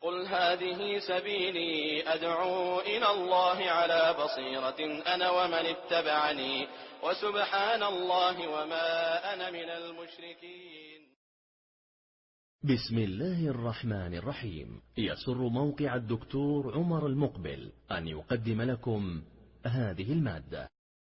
قل هذه سبيلي أدعو إلى الله على بصيرة أنا ومن اتبعني وسبحان الله وما أنا من المشركين. بسم الله الرحمن الرحيم. يسر موقع الدكتور عمر المقبل أن يقدم لكم هذه المادة.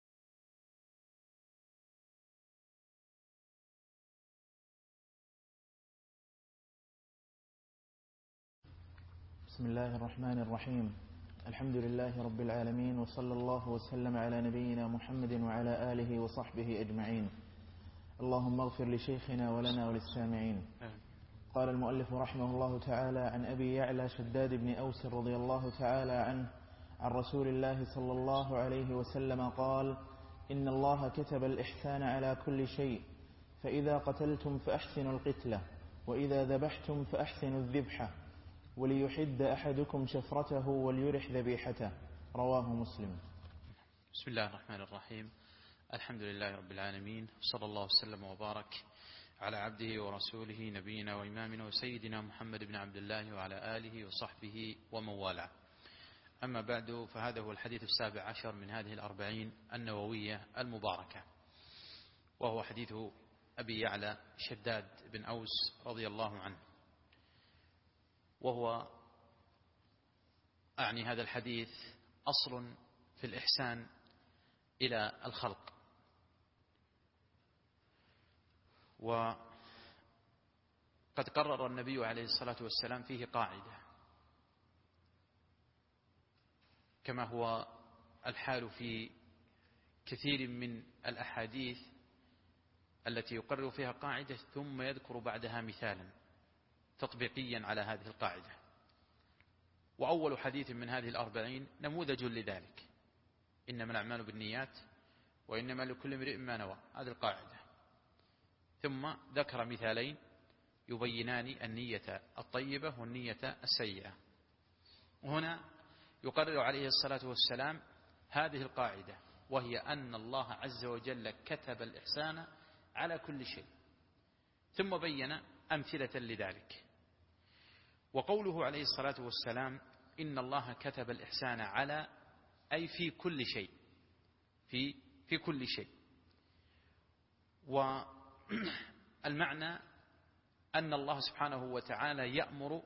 بسم الله الرحمن الرحيم. الحمد لله رب العالمين، وصلى الله وسلم على نبينا محمد وعلى آله وصحبه أجمعين. اللهم اغفر لشيخنا ولنا وللسامعين. قال المؤلف رحمه الله تعالى: عن أبي يعلى شداد بن أوس رضي الله تعالى عنه عن رسول الله صلى الله عليه وسلم قال: إن الله كتب الإحسان على كل شيء، فإذا قتلتم فأحسنوا القتلة، وإذا ذبحتم فأحسنوا الذبحة، وليحد أحدكم شفرته وليرح ذبيحته. رواه مسلم. بسم الله الرحمن الرحيم. الحمد لله رب العالمين، صلى الله وسلم وبارك على عبده ورسوله نبينا وإمامنا وسيدنا محمد بن عبد الله وعلى آله وصحبه ومن والاه. أما بعد، فهذا هو الحديث 17 من هذه 40 النووية المباركة، وهو حديث أبي يعلى شداد بن أوس رضي الله عنه. وهو أعني هذا الحديث أصل في الإحسان إلى الخلق. وقد قرر النبي عليه الصلاة والسلام فيه قاعدة، كما هو الحال في كثير من الأحاديث التي يقرر فيها قاعدة ثم يذكر بعدها مثالا تطبيقيا على هذه القاعدة. وأول حديث من هذه 40 نموذج لذلك: إنما الأعمال بالنيات وإنما لكل امرئ ما نوى. هذه القاعدة. ثم ذكر مثالين يبينان النية الطيبة والنية السيئة. وهنا يقرر عليه الصلاة والسلام هذه القاعدة، وهي أن الله عز وجل كتب الإحسان على كل شيء، ثم بين أمثلة لذلك. وقوله عليه الصلاة والسلام إن الله كتب الإحسان على، أي في كل شيء، في كل شيء. والمعنى أن الله سبحانه وتعالى يأمر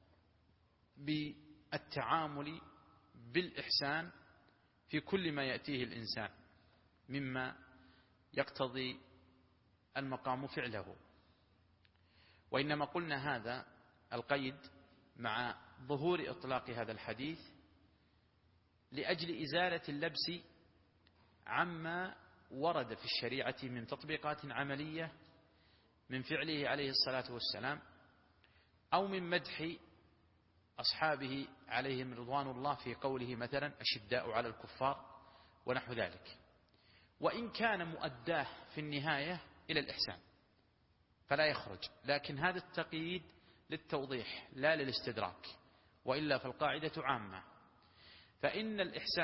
بالتعامل بالإحسان في كل ما يأتيه الإنسان مما يقتضي المقام فعله. وإنما قلنا هذا القيد مع ظهور إطلاق هذا الحديث لأجل إزالة اللبس عما ورد في الشريعة من تطبيقات عملية من فعله عليه الصلاة والسلام، أو من مدح أصحابه عليهم رضوان الله في قوله مثلا أشداء على الكفار ونحو ذلك. وإن كان مؤداه في النهاية إلى الإحسان فلا يخرج، لكن هذا التقييد للتوضيح لا للاستدراك، وإلا فالقاعدة عامة. فإن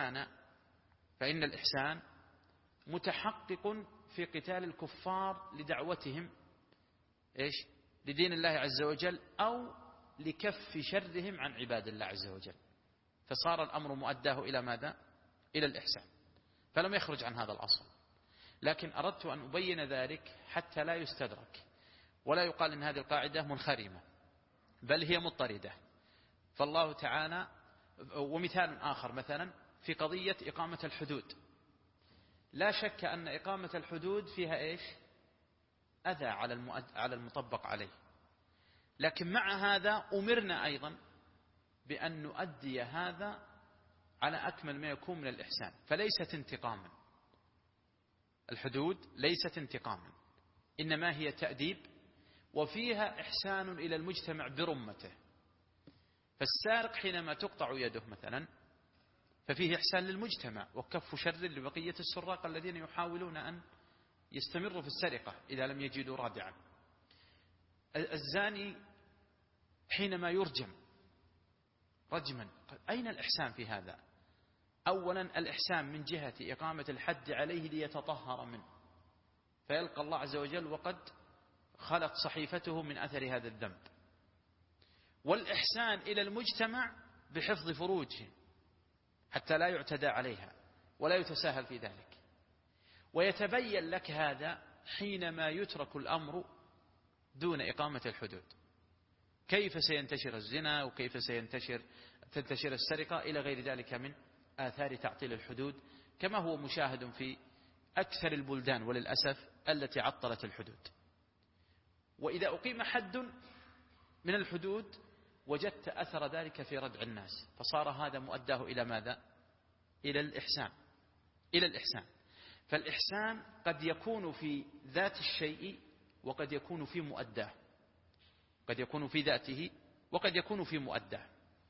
الإحسان متحقق في قتال الكفار لدعوتهم لدين الله عز وجل، أو لكف شرهم عن عباد الله عز وجل، فصار الأمر مؤداه إلى ماذا؟ إلى الإحسان، فلم يخرج عن هذا الأصل. لكن أردت أن أبين ذلك حتى لا يستدرك ولا يقال إن هذه القاعدة منخرمة، بل هي مضطردة. فالله تعالى، ومثال آخر مثلا في قضية إقامة الحدود، لا شك أن إقامة الحدود فيها أذى على المطبق عليه، لكن مع هذا أمرنا أيضا بأن نؤدي هذا على أكمل ما يكون من الإحسان، فليست انتقاما. الحدود ليست انتقاما، إنما هي تأديب، وفيها إحسان إلى المجتمع برمته. فالسارق حينما تقطع يده مثلا ففيه إحسان للمجتمع وكف شر لبقية السراق الذين يحاولون أن يستمروا في السرقة إذا لم يجدوا رادعا. الزاني حينما يرجم رجما، أين الإحسان في هذا؟ أولا الإحسان من جهة إقامة الحد عليه ليتطهر منه، فيلقى الله عز وجل وقد خلق صحيفته من أثر هذا الذنب. والإحسان إلى المجتمع بحفظ فروجهم حتى لا يعتدى عليها ولا يتساهل في ذلك. ويتبين لك هذا حينما يترك الأمر دون إقامة الحدود، كيف سينتشر الزنا وكيف تنتشر السرقة إلى غير ذلك من آثار تعطيل الحدود، كما هو مشاهد في أكثر البلدان وللأسف التي عطلت الحدود. وإذا أقيم حد من الحدود وجدت أثر ذلك في ردع الناس، فصار هذا مؤداه إلى ماذا؟ إلى الإحسان. فالإحسان قد يكون في ذات الشيء وقد يكون في مؤداه، قد يكون في ذاته وقد يكون في مؤداه.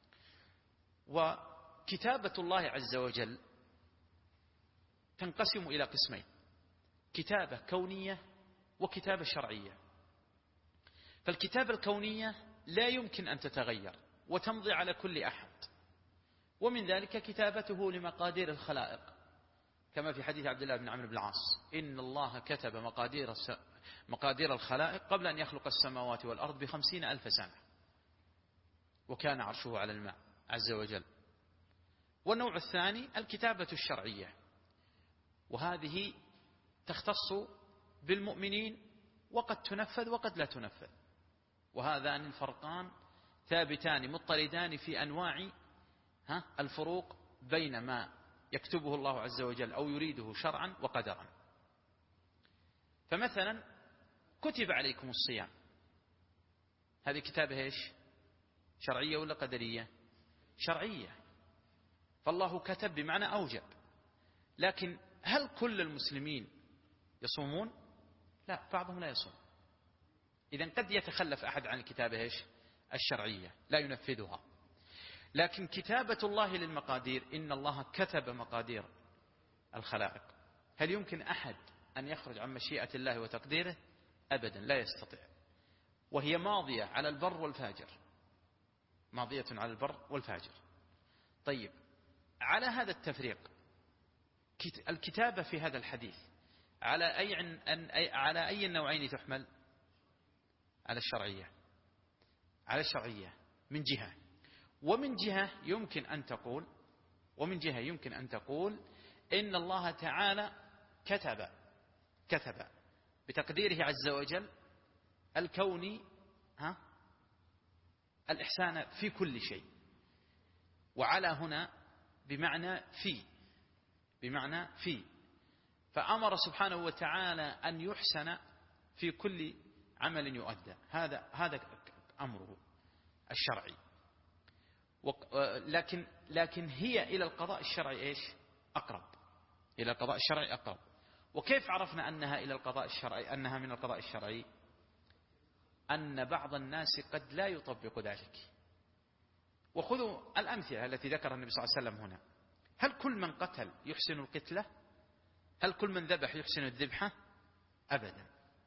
وكتابة الله عز وجل تنقسم إلى قسمين: كتابة كونية وكتابة شرعية. فالكتابة الكونية لا يمكن أن تتغير وتمضي على كل أحد، ومن ذلك كتابته لمقادير الخلائق، كما في حديث عبد الله بن عمرو بن العاص: إن الله كتب مقادير الخلائق قبل أن يخلق السماوات والأرض ب50,000 سنة، وكان عرشه على الماء عز وجل. والنوع الثاني الكتابة الشرعية، وهذه تختص بالمؤمنين وقد تنفذ وقد لا تنفذ، وهذان الفرقان ثابتان مضطردان في أنواع الفروق بين ما يكتبه الله عز وجل أو يريده شرعا وقدرا. فمثلا كتب عليكم الصيام، هذه كتابة ايش؟ شرعية ولا قدرية؟ شرعية. فالله كتب بمعنى أوجب، لكن هل كل المسلمين يصومون؟ لا، بعضهم لا يصوم. إذن قد يتخلف أحد عن الكتابة ايش؟ الشرعية، لا ينفذها. لكن كتابة الله للمقادير، إن الله كتب مقادير الخلائق، هل يمكن أحد أن يخرج عن مشيئة الله وتقديره؟ أبدا، لا يستطيع. وهي ماضية على البر والفاجر، ماضية على البر والفاجر. طيب، على هذا التفريق الكتابة في هذا الحديث على أي النوعين تحمل؟ على الشرعية، على الشرعية من جهة. ومن جهة يمكن أن تقول إن الله تعالى كتب بتقديره عز وجل الكوني الإحسان في كل شيء. وعلى هنا بمعنى في، فأمر سبحانه وتعالى أن يحسن في كل عمل يؤدى، هذا أمره الشرعي. لكن هي إلى القضاء الشرعي إيش؟ أقرب، إلى القضاء الشرعي أقرب. وكيف عرفنا أنها إلى القضاء الشرعي، أنها من القضاء الشرعي؟ أن بعض الناس قد لا يطبق ذلك. وخذوا الأمثلة التي ذكرها النبي صلى الله عليه وسلم هنا. هل كل من قتل يحسن القتلة؟ هل كل من ذبح يحسن الذبحة؟ أبدا.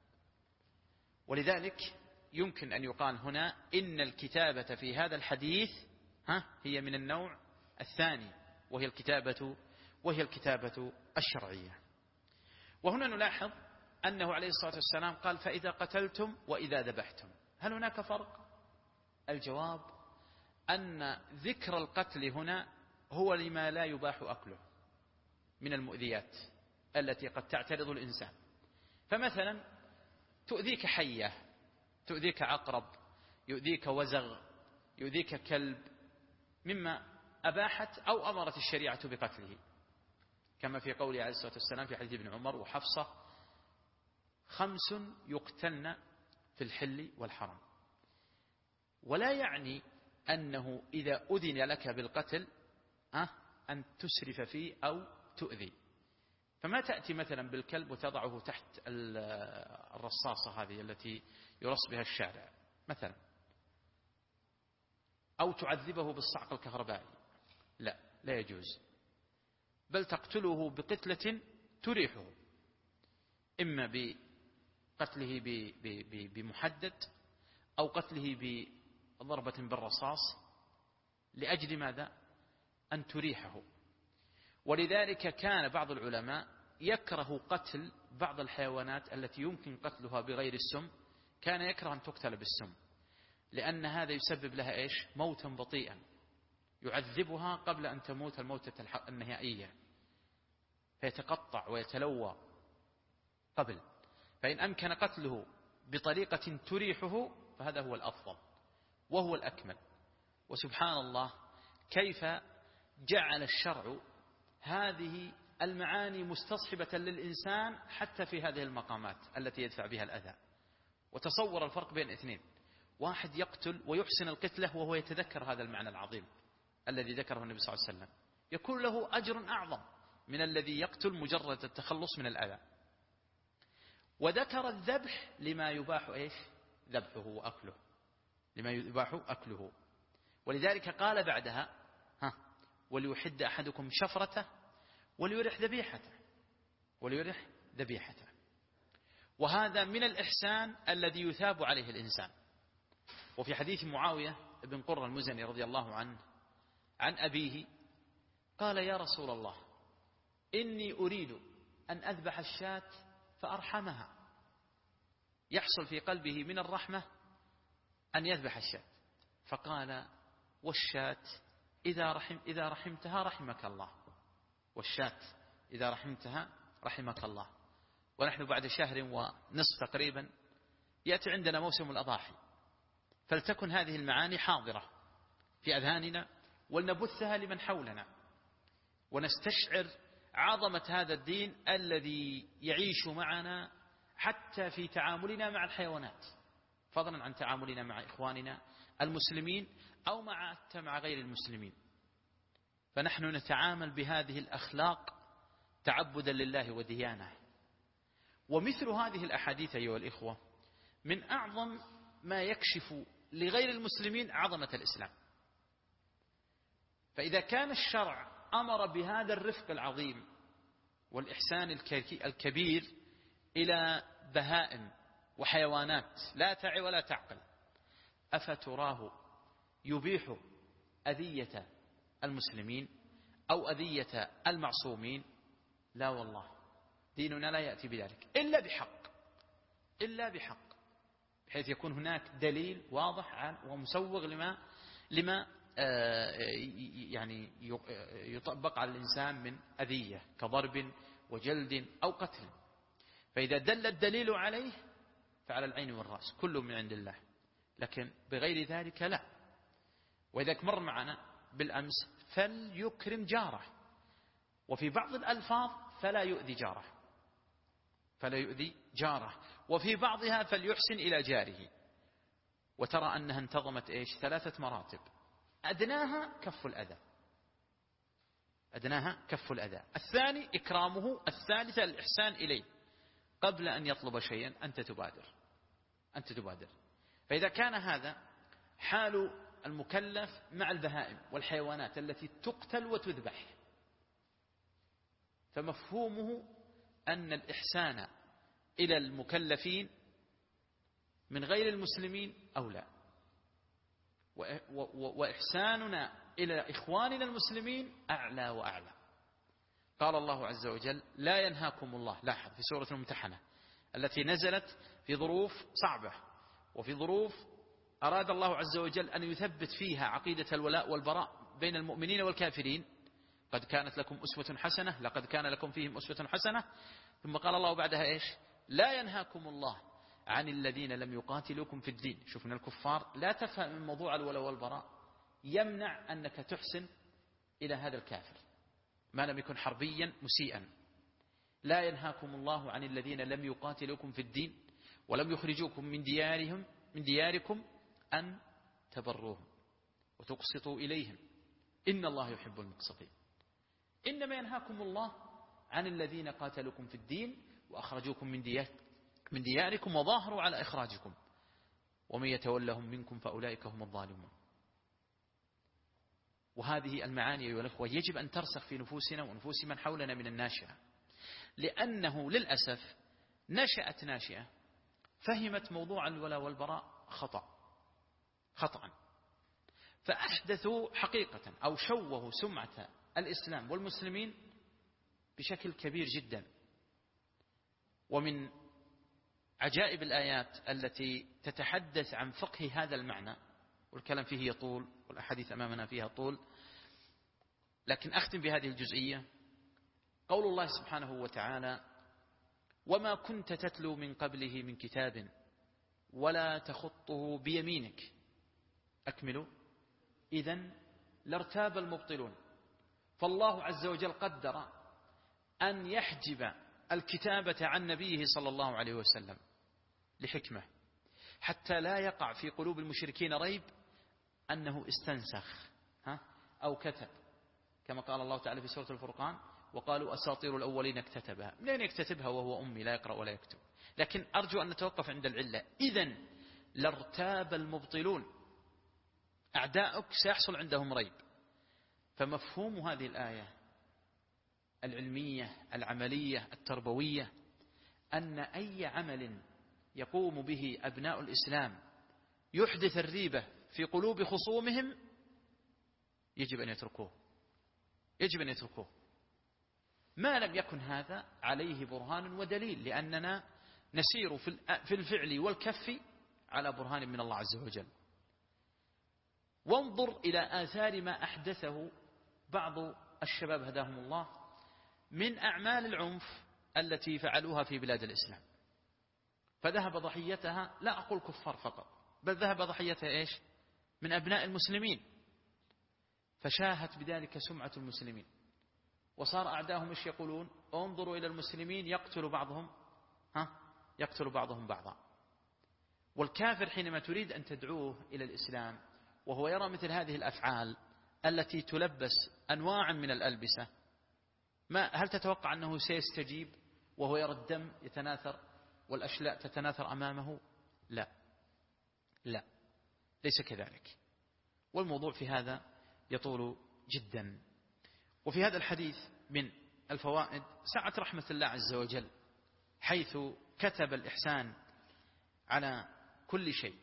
ولذلك يمكن أن يقال هنا إن الكتابة في هذا الحديث هي من النوع الثاني، وهي الكتابة الشرعية. وهنا نلاحظ أنه عليه الصلاة والسلام قال: فإذا قتلتم وإذا ذبحتم. هل هناك فرق؟ الجواب أن ذكر القتل هنا هو لما لا يباح أكله من المؤذيات التي قد تعترض الإنسان. فمثلا تؤذيك حية، تؤذيك عقرب، يؤذيك وزغ، يؤذيك كلب، مما أباحت أو أمرت الشريعة بقتله، كما في قوله عليه الصلاة والسلام في حديث ابن عمر وحفصة: 5 يقتلن في الحل والحرم. ولا يعني أنه إذا أذن لك بالقتل أن تسرف فيه أو تؤذي. فما تأتي مثلا بالكلب وتضعه تحت الرصاصة هذه التي يرص بها الشارع مثلا، أو تعذبه بالصعق الكهربائي، لا يجوز. بل تقتله بقتلة تريحه، إما بقتله بمحدد أو قتله بضربة بالرصاص. لأجل ماذا؟ أن تريحه. ولذلك كان بعض العلماء يكره قتل بعض الحيوانات التي يمكن قتلها بغير السم، كان يكره أن تقتل بالسم، لأن هذا يسبب لها إيش؟ موتا بطيئا يعذبها قبل أن تموت الموتة النهائية، فيتقطع ويتلوى قبل. فإن أمكن قتله بطريقة تريحه فهذا هو الأفضل وهو الأكمل. وسبحان الله كيف جعل الشرع هذه المعاني مستصحبة للإنسان حتى في هذه المقامات التي يدفع بها الأذى. وتصور الفرق بين اثنين، واحد يقتل ويحسن القتلة وهو يتذكر هذا المعنى العظيم الذي ذكره النبي صلى الله عليه وسلم، يكون له أجر أعظم من الذي يقتل مجرد التخلص من الأذى. وذكر الذبح لما يباح إيش؟ ذبحه وأكله، لما يباح أكله. ولذلك قال بعدها وليحد أحدكم شفرته وليرح ذبيحته، وليرح ذبيحته. وهذا من الإحسان الذي يثاب عليه الإنسان. وفي حديث معاوية بن قرة المزني رضي الله عنه عن أبيه قال يا رسول الله إني أريد أن أذبح الشاة فأرحمها، يحصل في قلبه من الرحمة أن يذبح الشاة. فقال والشاة إذا رحمتها رحمك الله، والشاة إذا رحمتها رحمك الله. ونحن بعد شهر ونصف تقريبا يأتي عندنا موسم الأضاحي، فلتكن هذه المعاني حاضرة في أذهاننا ولنبثها لمن حولنا، ونستشعر عظمة هذا الدين الذي يعيش معنا حتى في تعاملنا مع الحيوانات، فضلا عن تعاملنا مع إخواننا المسلمين أو مع غير المسلمين. فنحن نتعامل بهذه الأخلاق تعبدا لله وديانه. ومثل هذه الأحاديث أيها الإخوة من أعظم ما يكشف لغير المسلمين عظمة الإسلام. فإذا كان الشرع أمر بهذا الرفق العظيم والإحسان الكبير إلى بهائم وحيوانات لا تعي ولا تعقل، أفتراه يبيح أذية المسلمين أو أذية المعصومين؟ لا والله، ديننا لا يأتي بذلك إلا بحق، بحيث يكون هناك دليل واضح ومسوغ لما يعني يطبق على الإنسان من أذية كضرب وجلد أو قتل. فإذا دل الدليل عليه فعلى العين والرأس كله من عند الله، لكن بغير ذلك لا. وإذا مر معنا بالأمس فليكرم جاره، وفي بعض الألفاظ فلا يؤذي جاره، وفي بعضها فليحسن إلى جاره. وترى أنها انتظمت 3 مراتب، أدناها كف الأذى، الثاني إكرامه، الثالثة الإحسان إليه قبل أن يطلب شيئا أنت تبادر. فإذا كان هذا حال المكلف مع البهائم والحيوانات التي تقتل وتذبح، فمفهومه أن الإحسان إلى المكلفين من غير المسلمين أولى، وإحساننا إلى إخواننا المسلمين أعلى وأعلى. قال الله عز وجل لا ينهاكم الله، لاحظ في سورة الممتحنة التي نزلت في ظروف صعبة وفي ظروف أراد الله عز وجل أن يثبت فيها عقيدة الولاء والبراء بين المؤمنين والكافرين. قد كانت لكم أسوة حسنة، لقد كان لكم فيهم أسوة حسنة. ثم قال الله بعدها لا ينهاكم الله عن الذين لم يقاتلوكم في الدين. شوف من الكفار لا تفهم من موضوع الولاء والبراء يمنع أنك تحسن إلى هذا الكافر ما لم يكن حربيا مسيئا. لا ينهاكم الله عن الذين لم يقاتلوكم في الدين ولم يخرجوكم من دياركم أن تبروهم وتقسطوا إليهم إن الله يحب المقسطين. إنما ينهاكم الله عن الذين قاتلوكم في الدين وأخرجوكم من دياركم وظاهروا على إخراجكم ومن يتولهم منكم فأولئك هم الظالمون. وهذه المعاني أيها الأخوة يجب أن ترسخ في نفوسنا ونفوس من حولنا من الناشئة، لأنه للأسف ناشئة فهمت موضوع الولاء والبراء خطأ، فأحدثوا حقيقة أو شوهوا سمعة الإسلام والمسلمين بشكل كبير جدا. ومن عجائب الآيات التي تتحدث عن فقه هذا المعنى والكلام فيه يطول والأحاديث أمامنا فيها طول، لكن أختم بهذه الجزئية. قول الله سبحانه وتعالى: وما كنت تتلو من قبله من كتاب ولا تخطه بيمينك. أكملوا. إذن لارتاب المبطلون. فالله عز وجل قدر أن يحجب الكتابة عن نبيه صلى الله عليه وسلم لحكمة، حتى لا يقع في قلوب المشركين ريب أنه استنسخ أو كتب، كما قال الله تعالى في سورة الفرقان: وقالوا أساطير الأولين اكتتبها. منين يكتتبها وهو أمي لا يقرأ ولا يكتب؟ لكن أرجو أن نتوقف عند العلة. إذن لارتاب المبطلون، أعداؤك سيحصل عندهم ريب. فمفهوم هذه الآية العلمية العملية التربوية أن أي عمل يقوم به أبناء الإسلام يحدث الريبة في قلوب خصومهم يجب أن يتركوه، يجب أن يتركوه ما لم يكن هذا عليه برهان ودليل، لأننا نسير في الفعل والكف على برهان من الله عز وجل. وانظر إلى آثار ما أحدثه بعض الشباب هداهم الله من أعمال العنف التي فعلوها في بلاد الإسلام، فذهب ضحيتها لا أقول كفار فقط، بل ذهب ضحيتها إيش؟ من أبناء المسلمين، فشاهت بذلك سمعة المسلمين، وصار أعداهم إيش يقولون؟ انظروا إلى المسلمين يقتل بعضهم بعضا. والكافر حينما تريد أن تدعوه إلى الإسلام وهو يرى مثل هذه الأفعال التي تلبس أنواعا من الألبسة، هل تتوقع أنه سيستجيب وهو يرى الدم يتناثر والأشلاء تتناثر أمامه؟ لا، ليس كذلك. والموضوع في هذا يطول جدا. وفي هذا الحديث من الفوائد سعة رحمة الله عز وجل، حيث كتب الإحسان على كل شيء،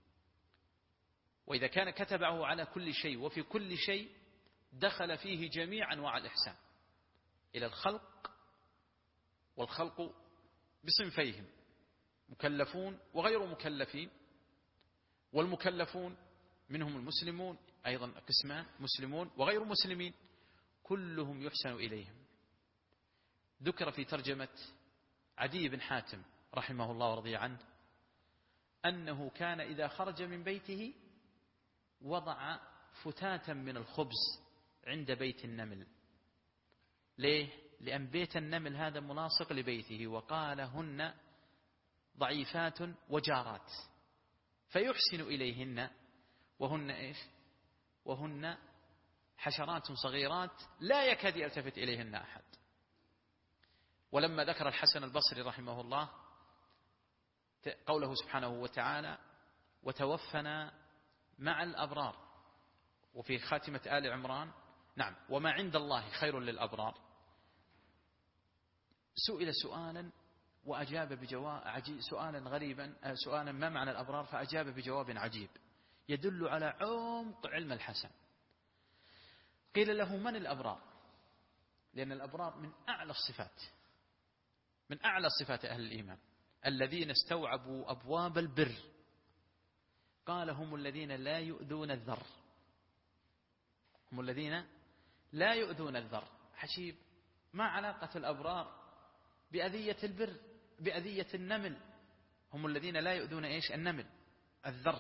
وإذا كان كتبه على كل شيء وفي كل شيء دخل فيه جميع أنواع الإحسان إلى الخلق، والخلق بصنفيهم: مكلفون وغير مكلفين. والمكلفون منهم المسلمون، أيضا قسمان: مسلمون وغير مسلمين، كلهم يحسن إليهم. ذكر في ترجمة عدي بن حاتم رحمه الله ورضي عنه أنه كان إذا خرج من بيته وضع فتاتا من الخبز عند بيت النمل. ليه؟ لأن بيت النمل هذا ملاصق لبيته، وقال: هن ضعيفات وجارات، فيحسن إليهن، وهن إيش؟ وهن حشرات صغيرات لا يكاد يلتفت إليهن أحد. ولما ذكر الحسن البصري رحمه الله قوله سبحانه وتعالى: وتوفنا مع الأبرار، وفي خاتمة آل عمران: نعم وما عند الله خير للأبرار، سئل سؤالا وأجاب بجواب سؤالا غريبا، سؤالا ما معنى الأبرار، فأجاب بجواب عجيب يدل على عمق علم الحسن. قيل له: من الأبرار؟ لأن الأبرار من أعلى الصفات، من أعلى صفات أهل الإيمان، الذين استوعبوا أبواب البر. قال: هم الذين لا يؤذون الذر، هم الذين لا يؤذون الذر. حشيب، ما علاقة الأبرار بأذية البر، بأذية النمل؟ هم الذين لا يؤذون إيش؟ النمل، الذر.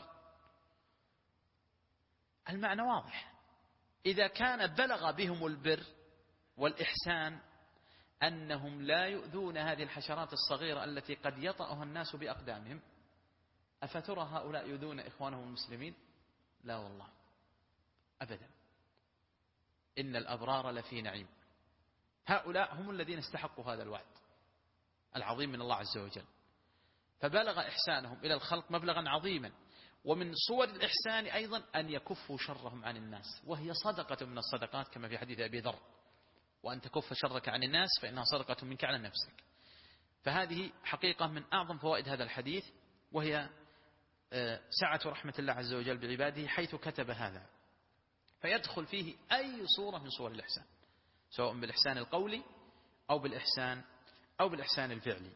المعنى واضح. إذا كان بلغ بهم البر والإحسان أنهم لا يؤذون هذه الحشرات الصغيرة التي قد يطأها الناس بأقدامهم، أفترى هؤلاء يؤذون إخوانهم المسلمين؟ لا والله أبدا، إن الأبرار لفي نعيم. هؤلاء هم الذين استحقوا هذا الوعد العظيم من الله عز وجل. فبلغ إحسانهم إلى الخلق مبلغا عظيما. ومن صور الإحسان أيضا أن يكفوا شرهم عن الناس، وهي صدقة من الصدقات كما في حديث أبي ذر: وأن تكف شرك عن الناس فإنها صدقة منك على نفسك. فهذه حقيقة من أعظم فوائد هذا الحديث، وهي سعة رحمة الله عز وجل بعباده حيث كتب هذا. فيدخل فيه أي صورة من صور الإحسان، سواء بالإحسان القولي أو بالإحسان الفعلي.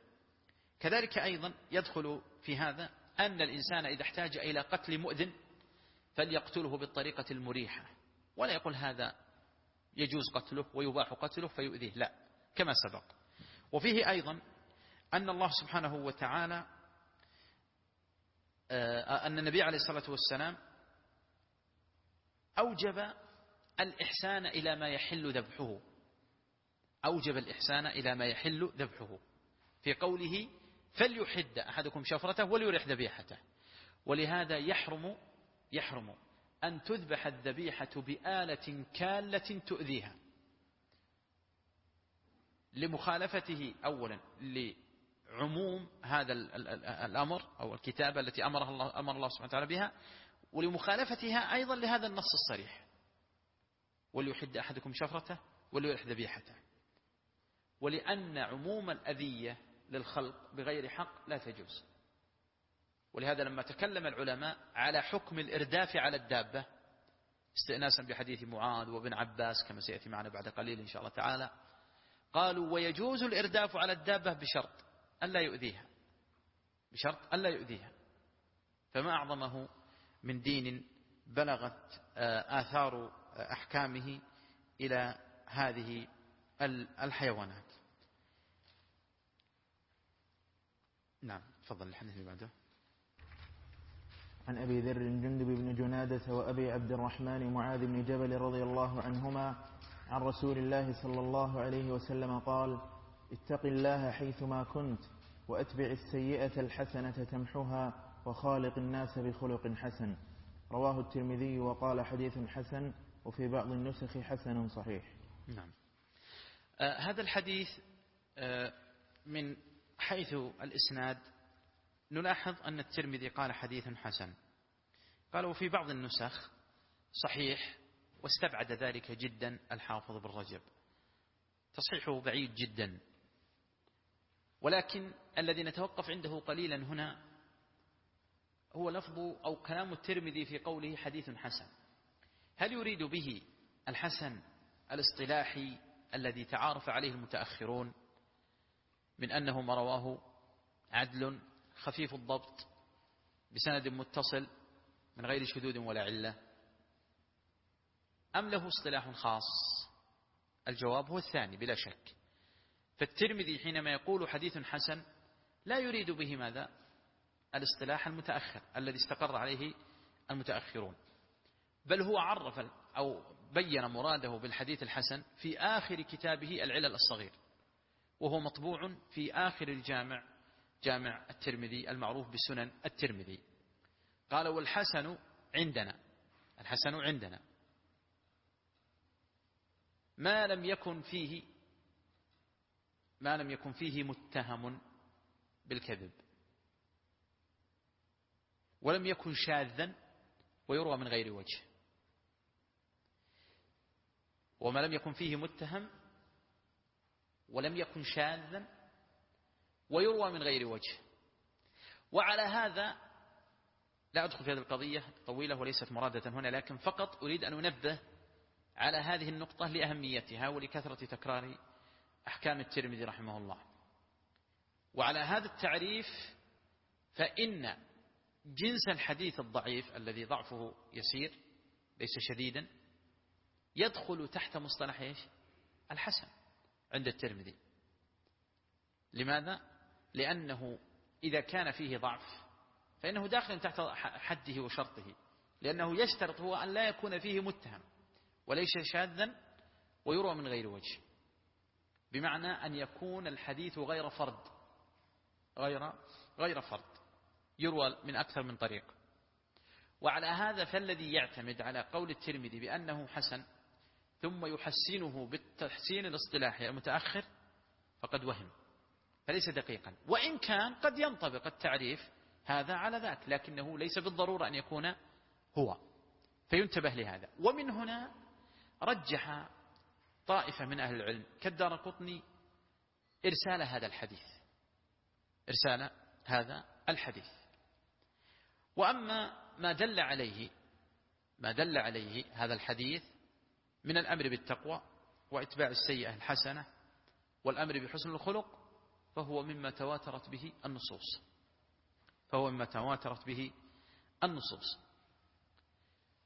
كذلك أيضا يدخل في هذا أن الإنسان إذا احتاج إلى قتل مؤذن فليقتله بالطريقة المريحة، ولا يقول هذا يجوز قتله ويباح قتله فيؤذيه، لا، كما سبق. وفيه أيضا أن الله سبحانه وتعالى أن النبي عليه الصلاة والسلام أوجب الإحسان إلى ما يحل ذبحه، أوجب الإحسان إلى ما يحل ذبحه في قوله فليحد أحدكم شفرته وليرح ذبيحته. ولهذا يحرم أن تذبح الذبيحة بآلة كالة تؤذيها، لمخالفته أولا لعموم هذا الأمر أو الكتابة التي أمر الله سبحانه وتعالى بها، ولمخالفتها أيضا لهذا النص الصريح وليحد أحدكم شفرته وليرح ذبيحته، ولأن عموم الأذية للخلق بغير حق لا تجوز. ولهذا لما تكلم العلماء على حكم الإرداف على الدابة استئناسا بحديث معاذ وابن عباس كما سيأتي معنا بعد قليل إن شاء الله تعالى، قالوا ويجوز الإرداف على الدابة بشرط ألا يؤذيها، بشرط ألا يؤذيها. فما أعظمه من دين بلغت آثار أحكامه إلى هذه الحيوانات. نعم، تفضل الحديث اللي بعده. عن أبي ذر جندب بن جنادة وأبي عبد الرحمن معاذ بن جبل رضي الله عنهما عن رسول الله صلى الله عليه وسلم قال: اتق الله حيثما كنت وأتبع السيئة الحسنة تمحها وخالق الناس بخلق حسن. رواه الترمذي وقال حديث حسن، وفي بعض النسخ حسن صحيح. نعم. هذا الحديث من حيث الإسناد نلاحظ أن الترمذي قال حديث حسن، قال وفي بعض النسخ صحيح، واستبعد ذلك جدا الحافظ بن رجب، تصحيحه بعيد جدا. ولكن الذي نتوقف عنده قليلا هنا هو لفظ أو كلام الترمذي في قوله حديث حسن. هل يريد به الحسن الاصطلاحي الذي تعارف عليه المتأخرون من أنه ما رواه عدل خفيف الضبط بسند متصل من غير شذوذ ولا علة، أم له اصطلاح خاص؟ الجواب هو الثاني بلا شك. فالترمذي حينما يقول حديث حسن لا يريد به ماذا؟ الاصطلاح المتأخر الذي استقر عليه المتأخرون، بل هو عرف أو بين مراده بالحديث الحسن في آخر كتابه العلل الصغير، وهو مطبوع في آخر الجامع، جامع الترمذي المعروف بسنن الترمذي. قال والحسن عندنا، الحسن عندنا ما لم يكن فيه متهم بالكذب، ولم يكن شاذا ويروى من غير وجه. وما لم يكن فيه متهم ولم يكن شاذا ويروى من غير وجه. وعلى هذا لا أدخل في هذه القضية طويلة وليست مرادة هنا، لكن فقط أريد أن أنبه على هذه النقطة لأهميتها ولكثرة تكرار أحكام الترمذي رحمه الله. وعلى هذا التعريف فإن جنس الحديث الضعيف الذي ضعفه يسير ليس شديدا يدخل تحت مصطلح ايش؟ الحسن عند الترمذي. لماذا؟ لأنه إذا كان فيه ضعف فإنه داخل تحت حده وشرطه، لأنه يشترط هو أن لا يكون فيه متهم وليس شاذا ويروى من غير وجه، بمعنى أن يكون الحديث غير فرد، غير فرد يروى من أكثر من طريق. وعلى هذا فالذي يعتمد على قول الترمذي بأنه حسن ثم يحسنه بالتحسين الاصطلاحي المتأخر فقد وهم، فليس دقيقا، وإن كان قد ينطبق التعريف هذا على ذاك، لكنه ليس بالضرورة أن يكون هو، فينتبه لهذا. ومن هنا رجح طائفة من أهل العلم كالدارقطني إرسال هذا الحديث. وأما ما دل عليه هذا الحديث من الأمر بالتقوى وإتباع السيئة الحسنة والأمر بحسن الخلق فهو مما تواترت به النصوص.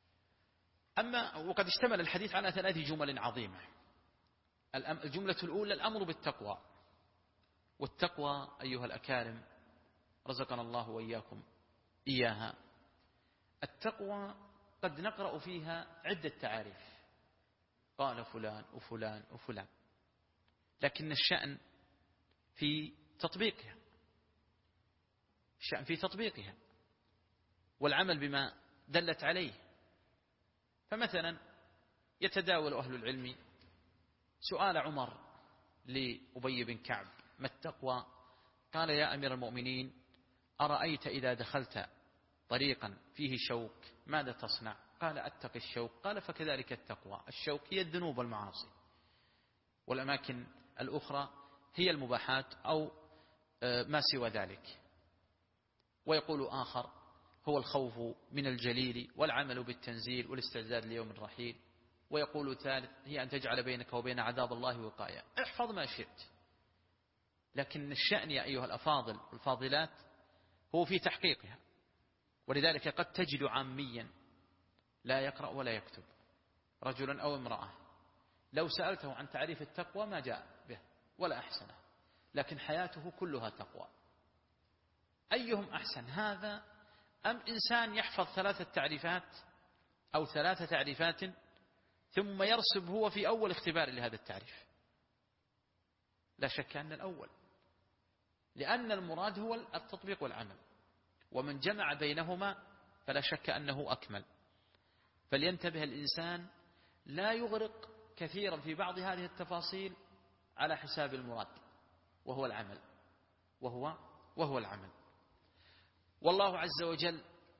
أما وقد اشتمل الحديث على 3 جمل عظيمة. الجملة الأولى الأمر بالتقوى، والتقوى أيها الأكارم رزقنا الله وإياكم إياها. التقوى قد نقرأ فيها عدة تعاريف، قال فلان وفلان وفلان، لكن الشأن في تطبيقها، الشأن في تطبيقها والعمل بما دلت عليه. فمثلا يتداول أهل العلم سؤال عمر لأبي بن كعب: ما التقوى؟ قال: يا أمير المؤمنين، أرأيت إذا دخلت طريقا فيه شوك ماذا تصنع؟ قال: أتقي الشوك. قال: فكذلك التقوى، الشوك هي الذنوب والمعاصي، والأماكن الأخرى هي المباحات أو ما سوى ذلك. ويقول آخر: هو الخوف من الجليل والعمل بالتنزيل والاستعداد ليوم الرحيل. ويقول ثالث: هي أن تجعل بينك وبين عذاب الله وقاية. احفظ ما شئت، لكن الشأن يا أيها الأفاضل والفاضلات هو في تحقيقها. ولذلك قد تجد عاميا لا يقرأ ولا يكتب، رجلا أو امرأة، لو سألته عن تعريف التقوى ما جاء به ولا أحسنه، لكن حياته كلها تقوى. أيهم أحسن، هذا أم إنسان يحفظ 3 تعريفات أو 3 تعريفات ثم يرسب هو في أول اختبار لهذا التعريف؟ لا شك أن الأول، لأن المراد هو التطبيق والعمل، ومن جمع بينهما فلا شك أنه أكمل. فلينتبه الإنسان لا يغرق كثيرا في بعض هذه التفاصيل على حساب المراد، وهو العمل، وهو العمل. والله عز وجل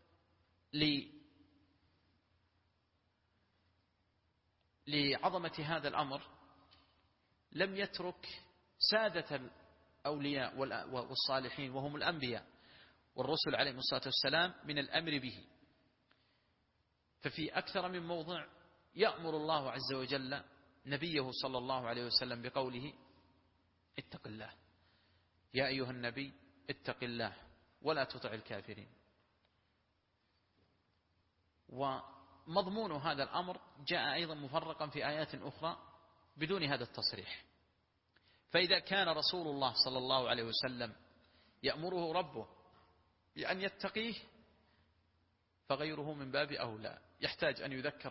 لعظمة هذا الأمر لم يترك سادة الأولياء والصالحين وهم الأنبياء والرسل عليهم الصلاة والسلام من الأمر به. ففي أكثر من موضع يأمر الله عز وجل نبيه صلى الله عليه وسلم بقوله: اتق الله يا أيها النبي، اتق الله ولا تطع الكافرين. ومضمون هذا الأمر جاء أيضا مفرقا في آيات أخرى بدون هذا التصريح. فإذا كان رسول الله صلى الله عليه وسلم يأمره ربه بأن يتقيه، فغيره من باب أولى يحتاج أن يذكر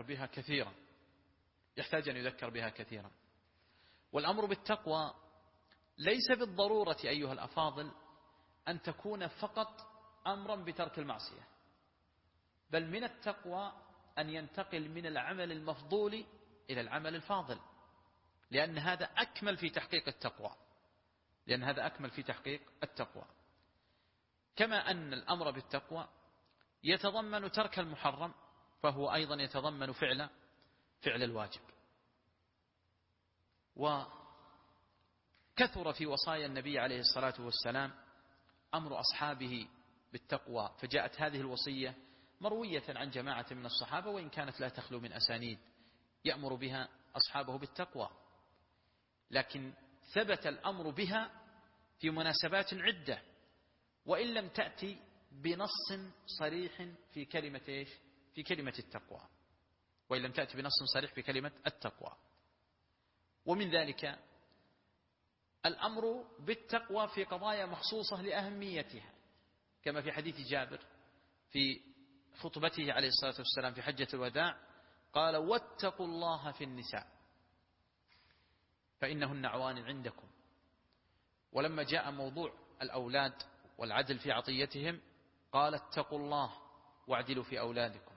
بها كثيرا. والأمر بالتقوى ليس بالضرورة أيها الأفاضل أن تكون فقط أمرا بترك المعصية، بل من التقوى أن ينتقل من العمل المفضول إلى العمل الفاضل، لأن هذا أكمل في تحقيق التقوى. كما أن الأمر بالتقوى يتضمن ترك المحرم، فهو أيضا يتضمن فعل الواجب. وكثر في وصايا النبي عليه الصلاة والسلام أمر أصحابه بالتقوى، فجاءت هذه الوصية مروية عن جماعة من الصحابة، وإن كانت لا تخلو من أسانيد يأمر بها أصحابه بالتقوى، لكن ثبت الأمر بها في مناسبات عدة، وإن لم تأتي بنص صريح في كلمة التقوى. ومن ذلك الأمر بالتقوى في قضايا مخصوصة لأهميتها، كما في حديث جابر في خطبته عليه الصلاة والسلام في حجة الوداع، قال: واتقوا الله في النساء فإنهن عوان عندكم. ولما جاء موضوع الأولاد والعدل في عطيتهم قال: اتقوا الله واعدلوا في أولادكم.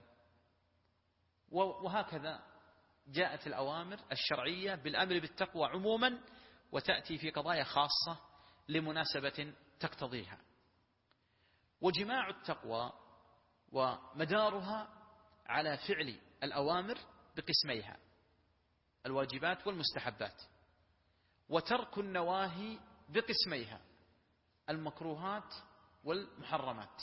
وهكذا جاءت الأوامر الشرعية بالأمر بالتقوى عموما، وتأتي في قضايا خاصة لمناسبة تقتضيها. وجماع التقوى ومدارها على فعل الأوامر بقسميها: الواجبات والمستحبات، وترك النواهي بقسميها: المكروهات والمحرمات.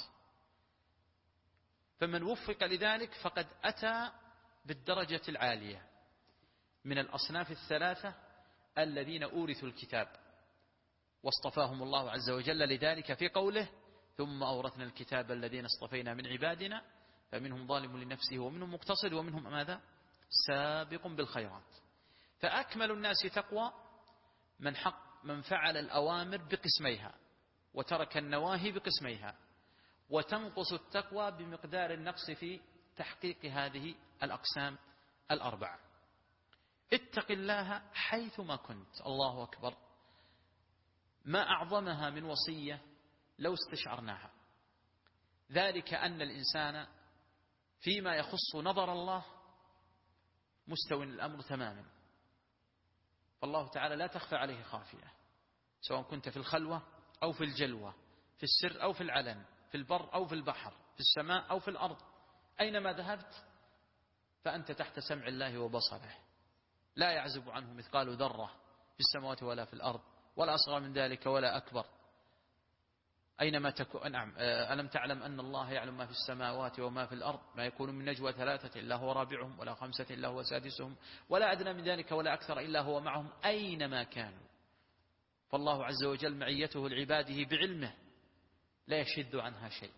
فمن وفق لذلك فقد أتى بالدرجة العالية من الأصناف الثلاثة الذين أورثوا الكتاب، واصطفاهم الله عز وجل لذلك في قوله: ثم أورثنا الكتاب الذين اصطفينا من عبادنا فمنهم ظالم لنفسه ومنهم مقتصد ومنهم ماذا؟ سابق بالخيرات. فأكمل الناس تقوى من فعل الأوامر بقسميها وترك النواهي بقسميها، وتنقص التقوى بمقدار النقص في تحقيق هذه الأقسام الأربعة. اتق الله حيثما كنت. الله أكبر، ما أعظمها من وصية لو استشعرناها. ذلك أن الإنسان فيما يخص نظر الله مستوى الأمر تماما، فالله تعالى لا تخفى عليه خافية، سواء كنت في الخلوة أو في الجلوة، في السر أو في العلن، في البر أو في البحر، في السماء أو في الأرض، أينما ذهبت فأنت تحت سمع الله وبصره، لا يعزب عنه مثقال ذرة في السماوات ولا في الأرض، ولا أصغر من ذلك ولا أكبر. أينما تكون. نعم، ألم تعلم أن الله يعلم ما في السماوات وما في الأرض، ما يكون من نجوى ثلاثة إلا هو رابعهم، ولا خمسة إلا هو سادسهم، ولا أدنى من ذلك ولا أكثر إلا هو معهم أينما كانوا. فالله عز وجل معيته لعباده بعلمه لا يشد عنها شيء.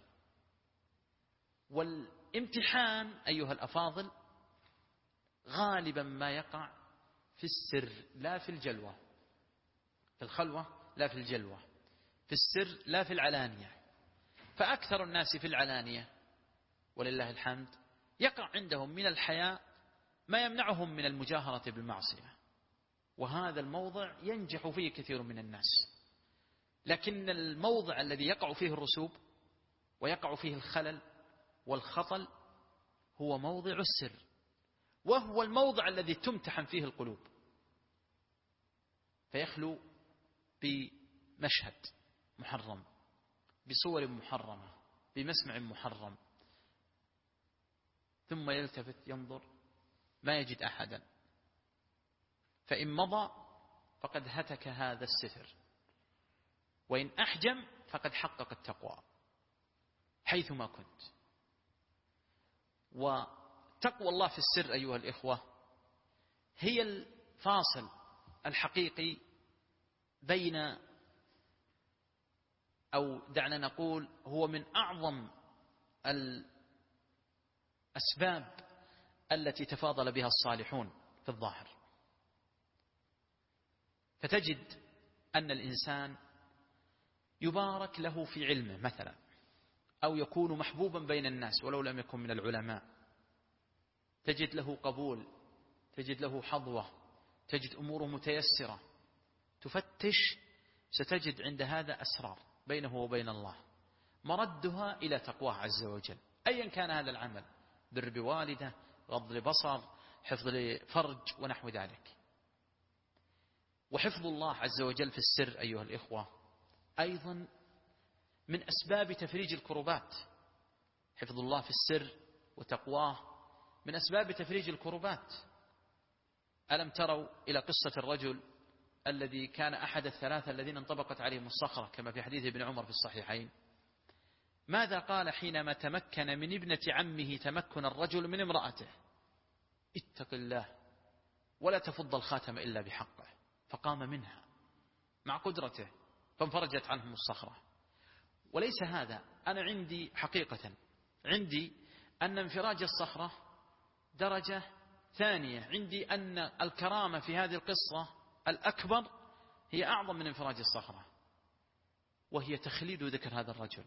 والامتحان أيها الأفاضل غالبا ما يقع في السر لا في الجلوة، في الخلوة لا في الجلوة، في السر لا في العلانية. فأكثر الناس في العلانية ولله الحمد يقع عندهم من الحياء ما يمنعهم من المجاهرة بالمعصية، وهذا الموضع ينجح فيه كثير من الناس. لكن الموضع الذي يقع فيه الرسوب ويقع فيه الخلل والخطل هو موضع السر، وهو الموضع الذي تمتحن فيه القلوب، فيخلو بمشهد محرم، بصور محرمة، بمسمع محرم، ثم يلتفت ينظر ما يجد أحدا، فإن مضى فقد هتك هذا الستر، وإن أحجم فقد حقق التقوى حيثما كنت. وتقوى الله في السر أيها الإخوة هي الفاصل الحقيقي بين، أو دعنا نقول هو من أعظم الأسباب التي تفاضل بها الصالحون في الظاهر. فتجد أن الإنسان يبارك له في علمه مثلا، أو يكون محبوبا بين الناس ولو لم يكن من العلماء، تجد له قبول، تجد له حظوة، تجد أموره متيسرة، تفتش ستجد عند هذا أسرار بينه وبين الله مردها إلى تقواه عز وجل، أيا كان هذا العمل، بر بوالده، غض لبصر، حفظ لفرج ونحو ذلك. وحفظ الله عز وجل في السر أيها الإخوة أيضا من أسباب تفريج الكربات. حفظ الله في السر وتقواه من أسباب تفريج الكربات. ألم تروا إلى قصة الرجل الذي كان أحد الثلاثة الذين انطبقت عليهم الصخرة كما في حديث ابن عمر في الصحيحين؟ ماذا قال حينما تمكن من ابنة عمه تمكن الرجل من امرأته؟ اتق الله ولا تفض الخاتم إلا بحقه. فقام منها مع قدرته فانفرجت عنهم الصخرة. وليس هذا، أنا عندي حقيقة عندي أن انفراج الصخرة درجة ثانية، عندي أن الكرامة في هذه القصة الأكبر هي أعظم من انفراج الصخرة، وهي تخليد ذكر هذا الرجل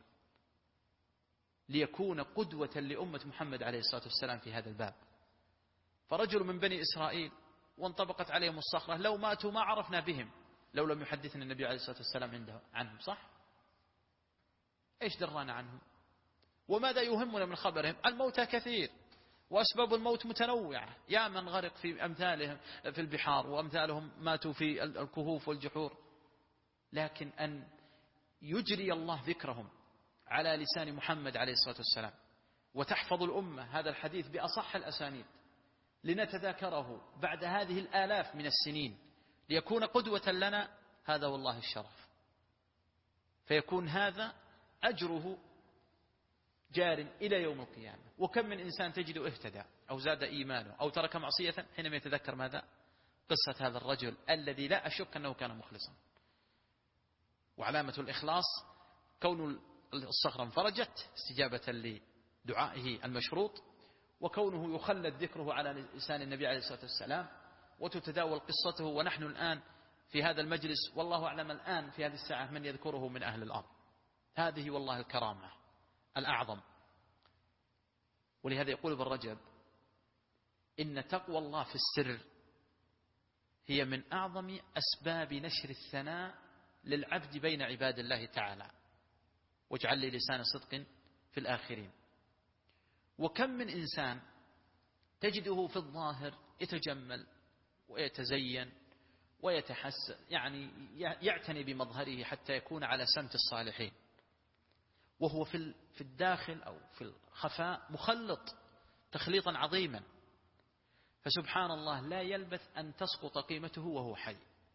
ليكون قدوة لأمة محمد عليه الصلاة والسلام في هذا الباب. فرجل من بني إسرائيل وانطبقت عليهم الصخرة، لو ماتوا ما عرفنا بهم لو لم يحدثنا النبي عليه الصلاة والسلام عنهم، صح؟ إيش درانا عنهم؟ وماذا يهمنا من خبرهم؟ الموتى كثير وأسباب الموت متنوعة، يا من غرق في أمثالهم في البحار وأمثالهم ماتوا في الكهوف والجحور. لكن أن يجري الله ذكرهم على لسان محمد عليه الصلاة والسلام وتحفظ الأمة هذا الحديث بأصح الأسانيد لنتذاكره بعد هذه الآلاف من السنين ليكون قدوة لنا، هذا والله الشرف. فيكون هذا أجره جار إلى يوم القيامة. وكم من إنسان تجد اهتدى أو زاد إيمانه أو ترك معصية حينما يتذكر ماذا؟ قصة هذا الرجل الذي لا أشك أنه كان مخلصا. وعلامة الإخلاص كون الصخرة انفرجت استجابة لدعائه المشروط، وكونه يخلد ذكره على لسان النبي عليه الصلاة والسلام، وتتداول قصته، ونحن الآن في هذا المجلس والله أعلم الآن في هذه الساعة من يذكره من أهل الأرض. هذه والله الكرامة الأعظم. ولهذا يقول ابن رجب: إن تقوى الله في السر هي من أعظم أسباب نشر الثناء للعبد بين عباد الله تعالى، واجعل لي لسان صدق في الآخرين. وكم من إنسان تجده في الظاهر يتجمل ويتزين ويتحسن، يعني يعتني بمظهره حتى يكون على سمت الصالحين، وهو في الداخل أو في الخفاء مخلط تخليطا عظيما. فسبحان الله لا يلبث أن تسقط قيمته وهو حي،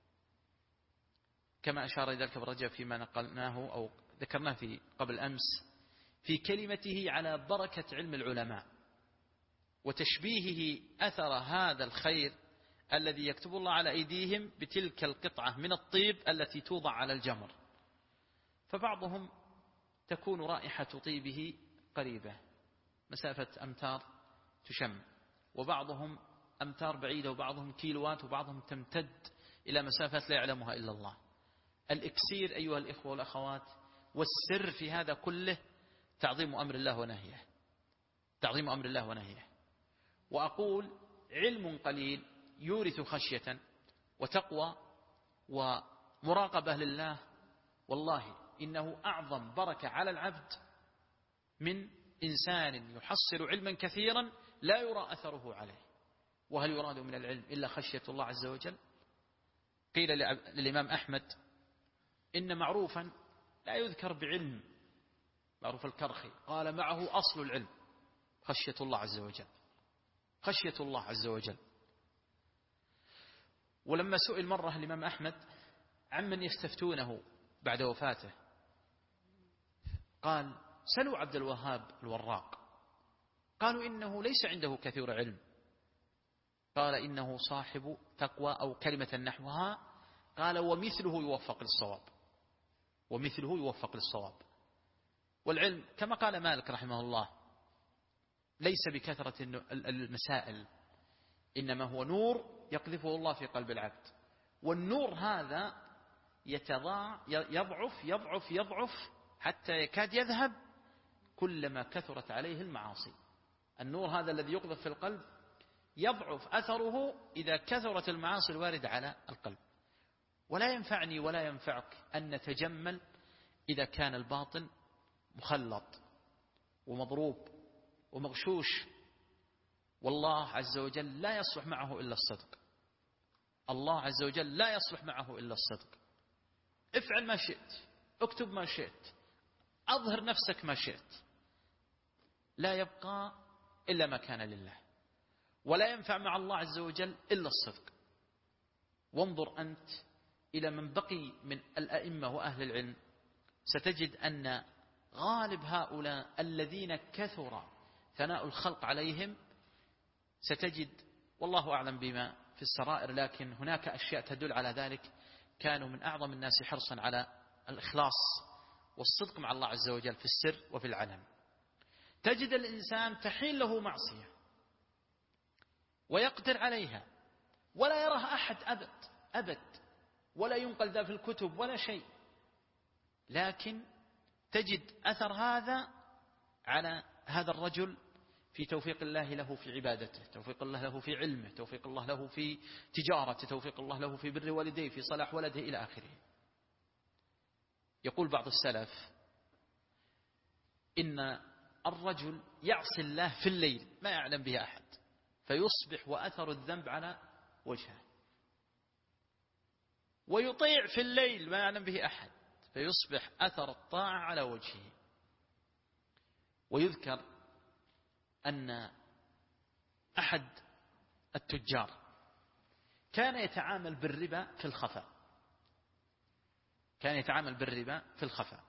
كما أشار إلى ذلك ابن رجب فيما نقلناه أو ذكرناه في قبل أمس في كلمته على بركة علم العلماء، وتشبيهه أثر هذا الخير الذي يكتب الله على أيديهم بتلك القطعة من الطيب التي توضع على الجمر. فبعضهم تكون رائحة طيبه قريبة مسافة أمتار تشم، وبعضهم أمتار بعيدة، وبعضهم كيلوات، وبعضهم تمتد إلى مسافات لا يعلمها إلا الله. الإكسير أيها الإخوة والأخوات والسر في هذا كله تعظيم أمر الله ونهيه، تعظيم أمر الله ونهيه. وأقول علم قليل يورث خشية وتقوى ومراقبة لله، والله إنه أعظم بركة على العبد من إنسان يحصل علما كثيرا لا يرى أثره عليه. وهل يراد من العلم إلا خشية الله عز وجل؟ قيل للإمام أحمد إن معروفا لا يذكر بعلم، معروف الكرخي قال معه أصل العلم خشية الله عز وجل، خشية الله عز وجل. ولما سئل مرة الإمام أحمد عمن يستفتونه بعد وفاته قال: سلوا عبد الوهاب الوراق. قالوا: إنه ليس عنده كثير علم. قال: إنه صاحب تقوى، أو كلمة نحوها قال: ومثله يوفق للصواب، ومثله يوفق للصواب. والعلم كما قال مالك رحمه الله ليس بكثرة المسائل، إنما هو نور يقذفه الله في قلب العبد، والنور هذا يضعف يضعف يضعف حتى يكاد يذهب كلما كثرت عليه المعاصي. النور هذا الذي يقذف في القلب يضعف أثره إذا كثرت المعاصي الواردة على القلب. ولا ينفعني ولا ينفعك أن نتجمل إذا كان الباطن مخلط ومضروب ومغشوش. والله عز وجل لا يصلح معه إلا الصدق، الله عز وجل لا يصلح معه إلا الصدق. افعل ما شئت، اكتب ما شئت، أظهر نفسك ما شئت، لا يبقى إلا ما كان لله، ولا ينفع مع الله عز وجل إلا الصدق. وانظر أنت إلى من بقي من الأئمة وأهل العلم، ستجد أن غالب هؤلاء الذين كثر ثناء الخلق عليهم ستجد، والله أعلم بما في السرائر، لكن هناك أشياء تدل على ذلك، كانوا من أعظم الناس حرصا على الإخلاص والصدق مع الله عز وجل في السر وفي العلن. تجد الإنسان تحين له معصية ويقدر عليها ولا يراها أحد أبد، ولا ينقل ذا في الكتب ولا شيء، لكن تجد أثر هذا على هذا الرجل في توفيق الله له في عبادته، توفيق الله له في علمه، توفيق الله له في تجارته، توفيق الله له في بر والديه، في صلاح ولده إلى آخره. يقول بعض السلف إن الرجل يعصي الله في الليل ما يعلم به أحد، فيصبح وأثر الذنب على وجهه، ويطيع في الليل ما يعلم به أحد، فيصبح أثر الطاعة على وجهه. ويذكر أن أحد التجار كان يتعامل بالربا في الخفاء، كان يتعامل بالربا في الخفاء.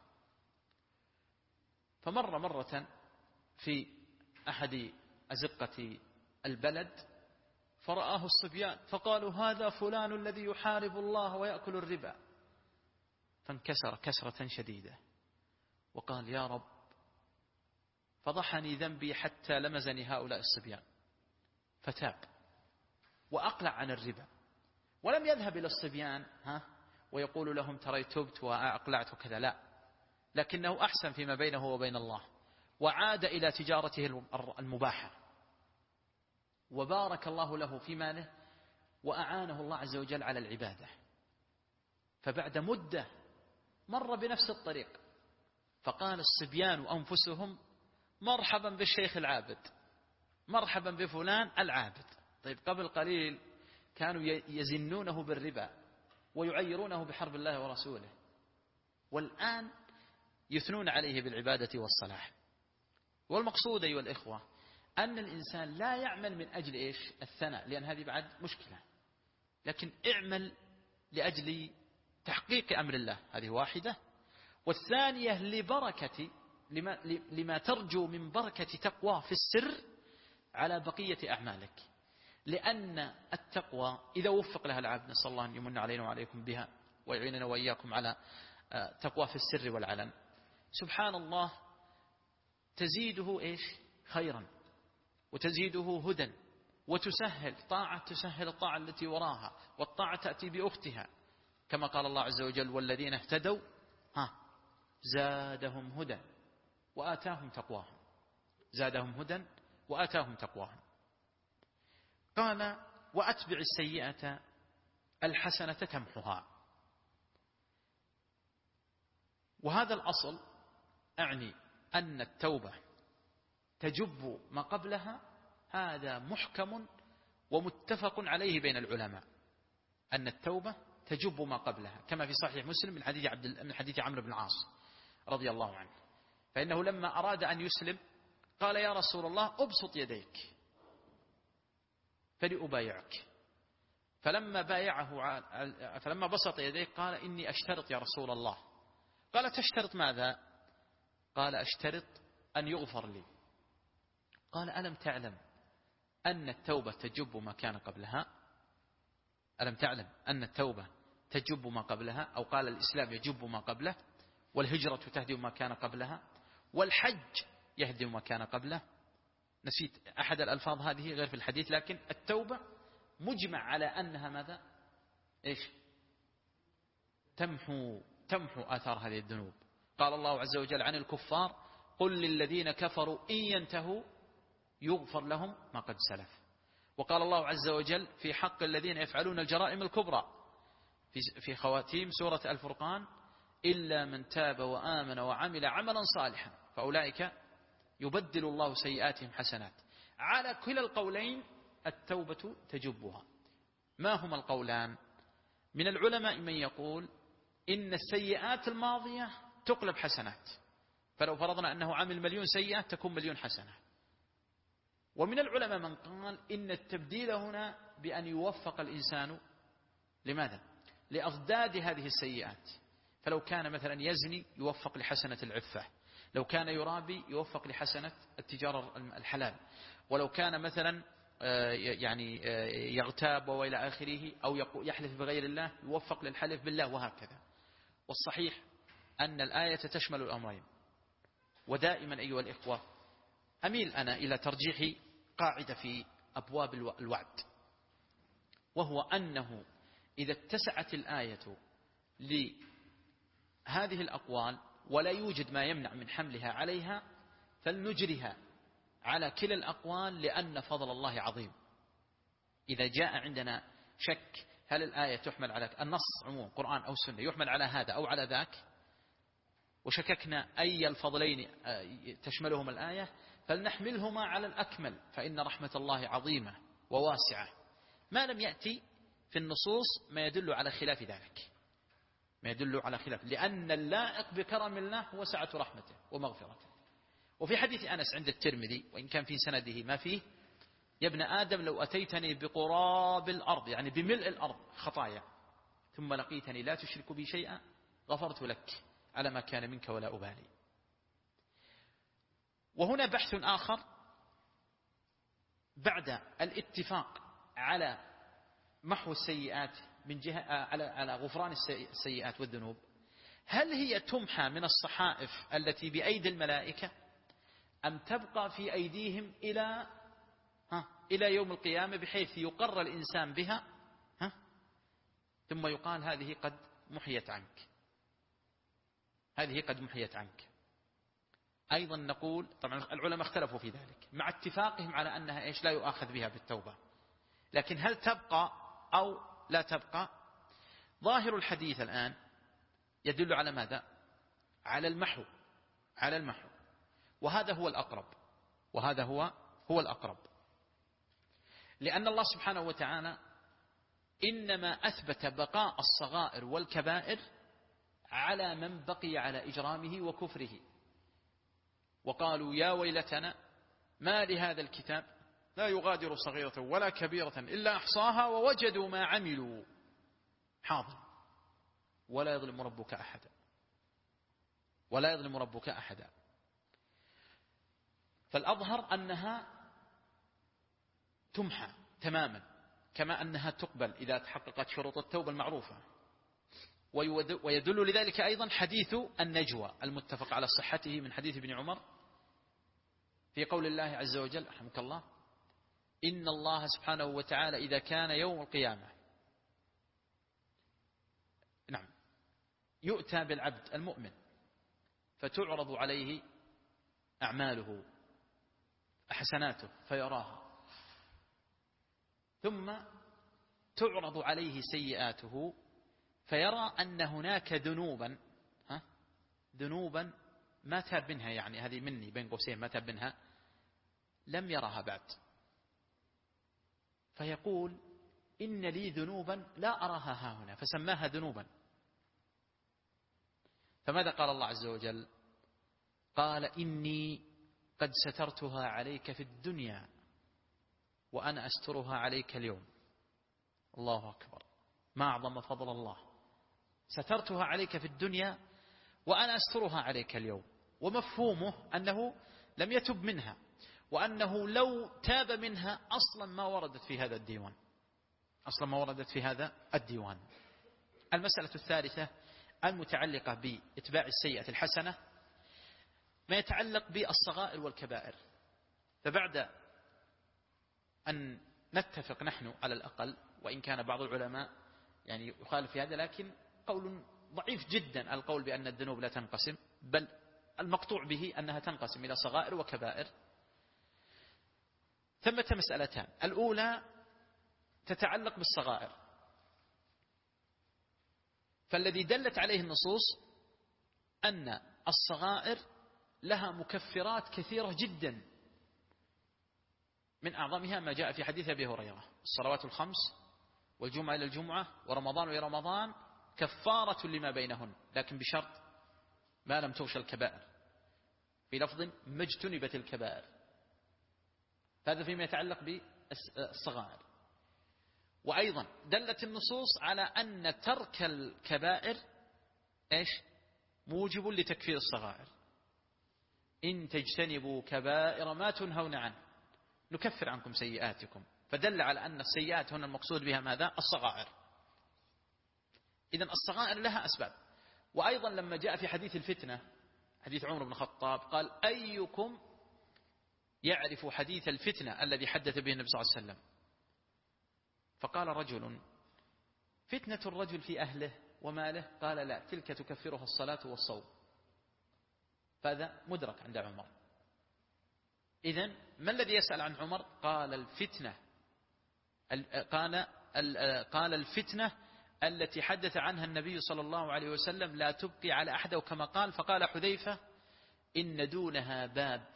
فمر مرة في أحد أزقة البلد فرآه الصبيان فقالوا: هذا فلان الذي يحارب الله ويأكل الربا. فانكسر كسرة شديدة وقال: يا رب، فضحني ذنبي حتى لمزني هؤلاء الصبيان، فتاب وأقلع عن الربا، ولم يذهب إلى الصبيان ويقول لهم ترى تبت وأقلعت وكذا، لا، لكنه أحسن فيما بينه وبين الله، وعاد إلى تجارته المباحة، وبارك الله له في ماله، وأعانه الله عز وجل على العبادة. فبعد مدة مر بنفس الطريق، فقال الصبيان أنفسهم مرحبا بالشيخ العابد، مرحبا بفلان العابد. طيب قبل قليل كانوا يزنونه بالربا ويعيرونه بحرب الله ورسوله، والآن يثنون عليه بالعبادة والصلاح. والمقصود أيها الإخوة أن الإنسان لا يعمل من أجل الثناء، لأن هذه بعد مشكلة، لكن اعمل لأجل تحقيق أمر الله، هذه واحدة. والثانية لما ترجو من بركة تقوى في السر على بقية أعمالك، لأن التقوى إذا وفق لها العبد، نسأل الله أن يمن علينا وعليكم بها ويعيننا وإياكم على تقوى في السر والعلن، سبحان الله تزيده خيرا، وتزيده هدى، وتسهل طاعة، تسهل الطاعة التي وراها، والطاعة تأتي بأختها، كما قال الله عز وجل والذين اهتدوا زادهم هدى وآتاهم تقواهم، زادهم هدى وآتاهم تقواهم. قال وأتبع السيئة الحسنة تمحها. وهذا الأصل أعني أن التوبة تجب ما قبلها، هذا محكم ومتفق عليه بين العلماء، أن التوبة تجب ما قبلها، كما في صحيح مسلم من حديث عمرو بن العاص رضي الله عنه، فإنه لما أراد أن يسلم قال يا رسول الله أبسط يديك فلأبايعك، فلما بسط يديك قال إني أشترط يا رسول الله. قال تشترط ماذا؟ قال أشترط أن يغفر لي. قال ألم تعلم أن التوبة تجب ما كان قبلها؟ ألم تعلم أن التوبة تجب ما قبلها؟ أو قال الإسلام يجب ما قبله، والهجرة تهدم ما كان قبلها، والحج يهدم ما كان قبله. نسيت أحد الألفاظ هذه غير في الحديث، لكن التوبة مجمع على أنها ماذا؟ تمحو آثار هذه الذنوب. قال الله عز وجل عن الكفار قل للذين كفروا إن ينتهوا يغفر لهم ما قد سلف. وقال الله عز وجل في حق الذين يفعلون الجرائم الكبرى في خواتيم سورة الفرقان إلا من تاب وآمن وعمل عملا صالحا فأولئك يبدل الله سيئاتهم حسنات. على كلا القولين التوبة تجبها. ما هما القولان؟ من العلماء من يقول إن السيئات الماضية تقلب حسنات، فلو فرضنا أنه عمل 1,000,000 سيئة تكون 1,000,000 حسنة. ومن العلماء من قال إن التبديل هنا بأن يوفق الإنسان لماذا؟ لأضداد هذه السيئات، فلو كان مثلا يزني يوفق لحسنة العفة، لو كان يرابي يوفق لحسنة التجارة الحلال، ولو كان مثلا يغتاب وإلى آخره أو يحلف بغير الله يوفق للحلف بالله، وهكذا. والصحيح أن الآية تشمل الأمرين. ودائما أيها الإخوة أميل أنا إلى ترجيح قاعدة في أبواب الوعد، وهو أنه إذا اتسعت الآية لهذه الأقوال ولا يوجد ما يمنع من حملها عليها فلنجرها على كلا الأقوال، لأن فضل الله عظيم. إذا جاء عندنا شك هل الآية تحمل على النص عموم قرآن أو سنة يحمل على هذا أو على ذاك، وشككنا أي الفضلين تشملهم الآية، فلنحملهما على الأكمل، فإن رحمة الله عظيمة وواسعة، ما لم يأتي في النصوص ما يدل على خلاف ذلك، ما يدل على خلاف، لأن اللائق بكرم الله هو سعة رحمته ومغفرته. وفي حديث أنس عند الترمذي وإن كان في سنده ما فيه: يا ابن آدم لو أتيتني بقراب الأرض، يعني بملء الأرض خطايا، ثم لقيتني لا تشرك بي شيئا غفرت لك على ما كان منك ولا أبالي. وهنا بحث آخر بعد الاتفاق على محو السيئات من جهة على غفران السيئات والذنوب، هل هي تمحى من الصحائف التي بأيدي الملائكة أم تبقى في أيديهم إلى يوم القيامة بحيث يقر الإنسان بها ثم يقال هذه قد محيت عنك، هذه قد محيت عنك. أيضا نقول طبعا العلماء اختلفوا في ذلك مع اتفاقهم على أنها لا يؤاخذ بها بالتوبة، لكن هل تبقى أو لا تبقى؟ ظاهر الحديث الآن يدل على ماذا؟ على المحو، على المحو، وهذا هو الأقرب، وهذا هو الأقرب، لأن الله سبحانه وتعالى إنما أثبت بقاء الصغائر والكبائر على من بقي على إجرامه وكفره. وقالوا يا ويلتنا ما لهذا الكتاب لا يغادر صغيرة ولا كبيرة إلا أحصاها ووجدوا ما عملوا حاضر ولا يظلم ربك أحدا، ولا يظلم ربك أحدا. فالأظهر أنها تمحى تماما، كما أنها تقبل إذا تحققت شروط التوبة المعروفة. ويدل لذلك أيضا حديث النجوى المتفق على صحته من حديث ابن عمر في قول الله عز وجل رحمك الله: إن الله سبحانه وتعالى إذا كان يوم القيامة يؤتى بالعبد المؤمن فتعرض عليه أعماله حسناته فيراها، ثم تعرض عليه سيئاته فيرى أن هناك ذنوبا ما تاب منها، يعني هذه مني بين قوسين ما تاب منها، لم يرها بعد، فيقول إن لي ذنوبا لا أراها ها هنا، فسماها ذنوبا. فماذا قال الله عز وجل؟ قال إني قد سترتها عليك في الدنيا وأنا أسترها عليك اليوم. الله أكبر، ما أعظم فضل الله، سترتها عليك في الدنيا وأنا أسترها عليك اليوم. ومفهومه أنه لم يتب منها، وأنه لو تاب منها أصلا ما وردت في هذا الديوان، أصلا ما وردت في هذا الديوان. المسألة الثالثة المتعلقة بإتباع السيئة الحسنة ما يتعلق بالصغائر والكبائر. فبعد أن نتفق نحن على الأقل، وإن كان بعض العلماء يعني يخالف في هذا، لكن قول ضعيف جدا القول بأن الذنوب لا تنقسم، بل المقطوع به أنها تنقسم إلى صغائر وكبائر. ثمة مسألتان: الأولى تتعلق بالصغائر، فالذي دلت عليه النصوص أن الصغائر لها مكفرات كثيرة جدا، من أعظمها ما جاء في حديث أبي هريرة: الصلوات الخمس والجمعة إلى الجمعة ورمضان إلى رمضان كفارة لما بينهن، لكن بشرط ما لم تغش الكبائر، في لفظ ما اجتنبت الكبائر. هذا فيما يتعلق بالصغائر. وأيضا دلت النصوص على أن ترك الكبائر موجب لتكفير الصغائر: إن تجتنبوا كبائر ما تنهون عنه نكفر عنكم سيئاتكم. فدل على أن السيئات هنا المقصود بها ماذا؟ الصغائر. إذن الصغائر لها أسباب. وأيضا لما جاء في حديث الفتنة، حديث عمر بن الخطاب، قال: أيكم يعرف حديث الفتنة الذي حدث به النبي صلى الله عليه وسلم؟ فقال رجل: فتنة الرجل في أهله وماله. قال: لا، تلك تكفرها الصلاة والصوم. فهذا مدرك عند عمر. إذن ما الذي يسأل عن عمر؟ قال: الفتنة، قال الفتنة التي حدث عنها النبي صلى الله عليه وسلم لا تبقي على أحد، وكما قال. فقال حذيفة: إن دونها باب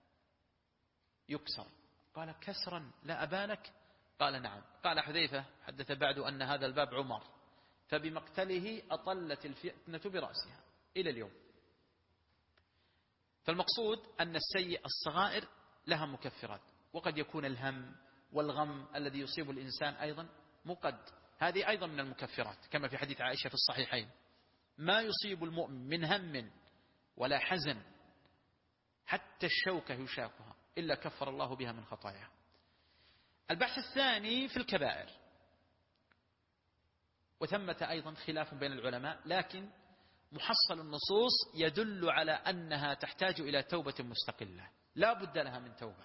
يكسر. قال: كسرا لا أبالك؟ قال: نعم. قال حذيفة: حدث بعد أن هذا الباب عمر، فبمقتله أطلت الفتنة برأسها إلى اليوم. فالمقصود أن الصغائر لها مكفرات، وقد يكون الهم والغم الذي يصيب الإنسان أيضا مقد، هذه أيضا من المكفرات، كما في حديث عائشة في الصحيحين: ما يصيب المؤمن من هم ولا حزن حتى الشوكة يشاكها إلا كفر الله بها من خطاياها. البحث الثاني في الكبائر، وثمة أيضا خلاف بين العلماء، لكن محصل النصوص يدل على أنها تحتاج إلى توبة مستقلة لا بد لها من توبة،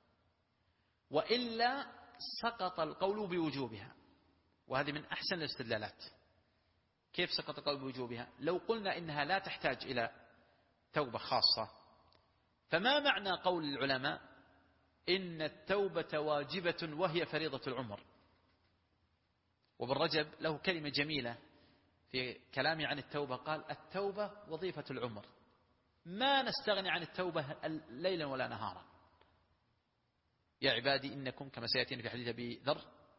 وإلا سقط القول بوجوبها. وهذه من أحسن الاستدلالات. كيف سقط القول بوجوبها؟ لو قلنا إنها لا تحتاج إلى توبة خاصة، فما معنى قول العلماء إن التوبة واجبة وهي فريضة العمر؟ وابن رجب له كلمة جميلة في كلامه عن التوبة، قال التوبة وظيفة العمر، ما نستغني عن التوبة ليلا ولا نهارا. يا عبادي إنكم، كما سيأتينا في حديث أبي ذر،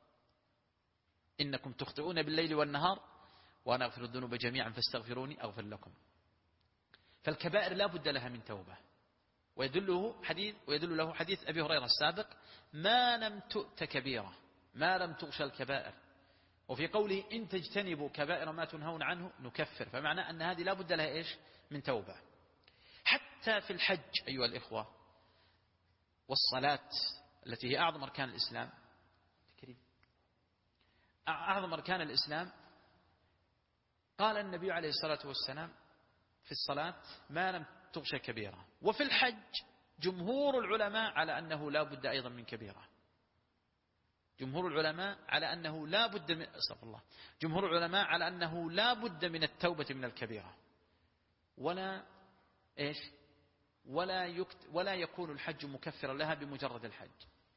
إنكم تخطئون بالليل والنهار وأنا أغفر الذنوب جميعا فاستغفروني أغفر لكم. فالكبائر لا بد لها من توبة، ويدل له حديث أبي هريرة السابق: ما لم تؤت كبيرة، ما لم تغشى الكبائر. وفي قوله إن تجتنبوا كبائر ما تنهون عنه نكفر، فمعنى أن هذه لا بد لها إيش؟ من توبة. حتى في الحج أيها الإخوة والصلاة التي هي أعظم أركان الإسلام، أعظم أركان الإسلام، قال النبي عليه الصلاة والسلام في الصلاة ما لم تغشى كبيرة. وفي الحج جمهور العلماء على أنه لا بد أيضا من كبيرة. جمهور العلماء على أنه لا بد من جمهور العلماء على أنه لا بد من التوبة من الكبيرة، ولا يكون الحج مكفرا لها بمجرد الحج.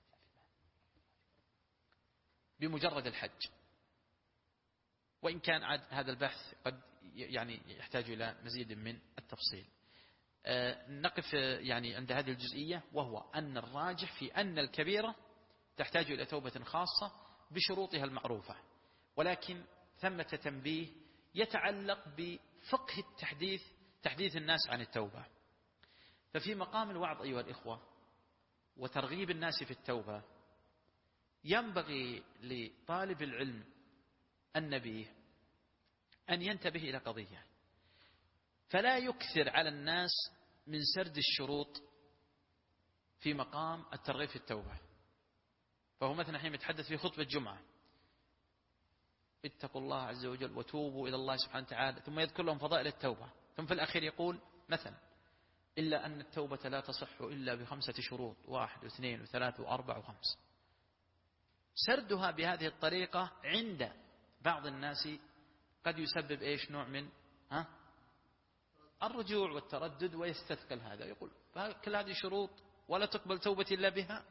بمجرد الحج. وإن كان هذا البحث قد يحتاج إلى مزيد من التفصيل. نقف عند هذه الجزئية، وهو أن الراجح في أن الكبيرة تحتاج إلى توبة خاصة بشروطها المعروفة، ولكن ثمة تنبيه يتعلق بفقه تحديث الناس عن التوبة. ففي مقام الوعظ أيها الإخوة وترغيب الناس في التوبة، ينبغي لطالب العلم النبيه أن ينتبه إلى قضية، فلا يكثر على الناس من سرد الشروط في مقام الترغيب في التوبة. فهو مثلا حين يتحدث في خطبة جمعة: اتقوا الله عز وجل وتوبوا إلى الله سبحانه وتعالى، ثم يذكر لهم فضائل التوبة، ثم في الأخير يقول مثلا: إلا أن التوبة لا تصح إلا ب5 شروط، 1 و2 و3 و4 و5. سردها بهذه الطريقة عند بعض الناس قد يسبب نوع من الرجوع والتردد، ويستثقل هذا، يقول كل هذه شروط ولا تقبل توبة إلا بها،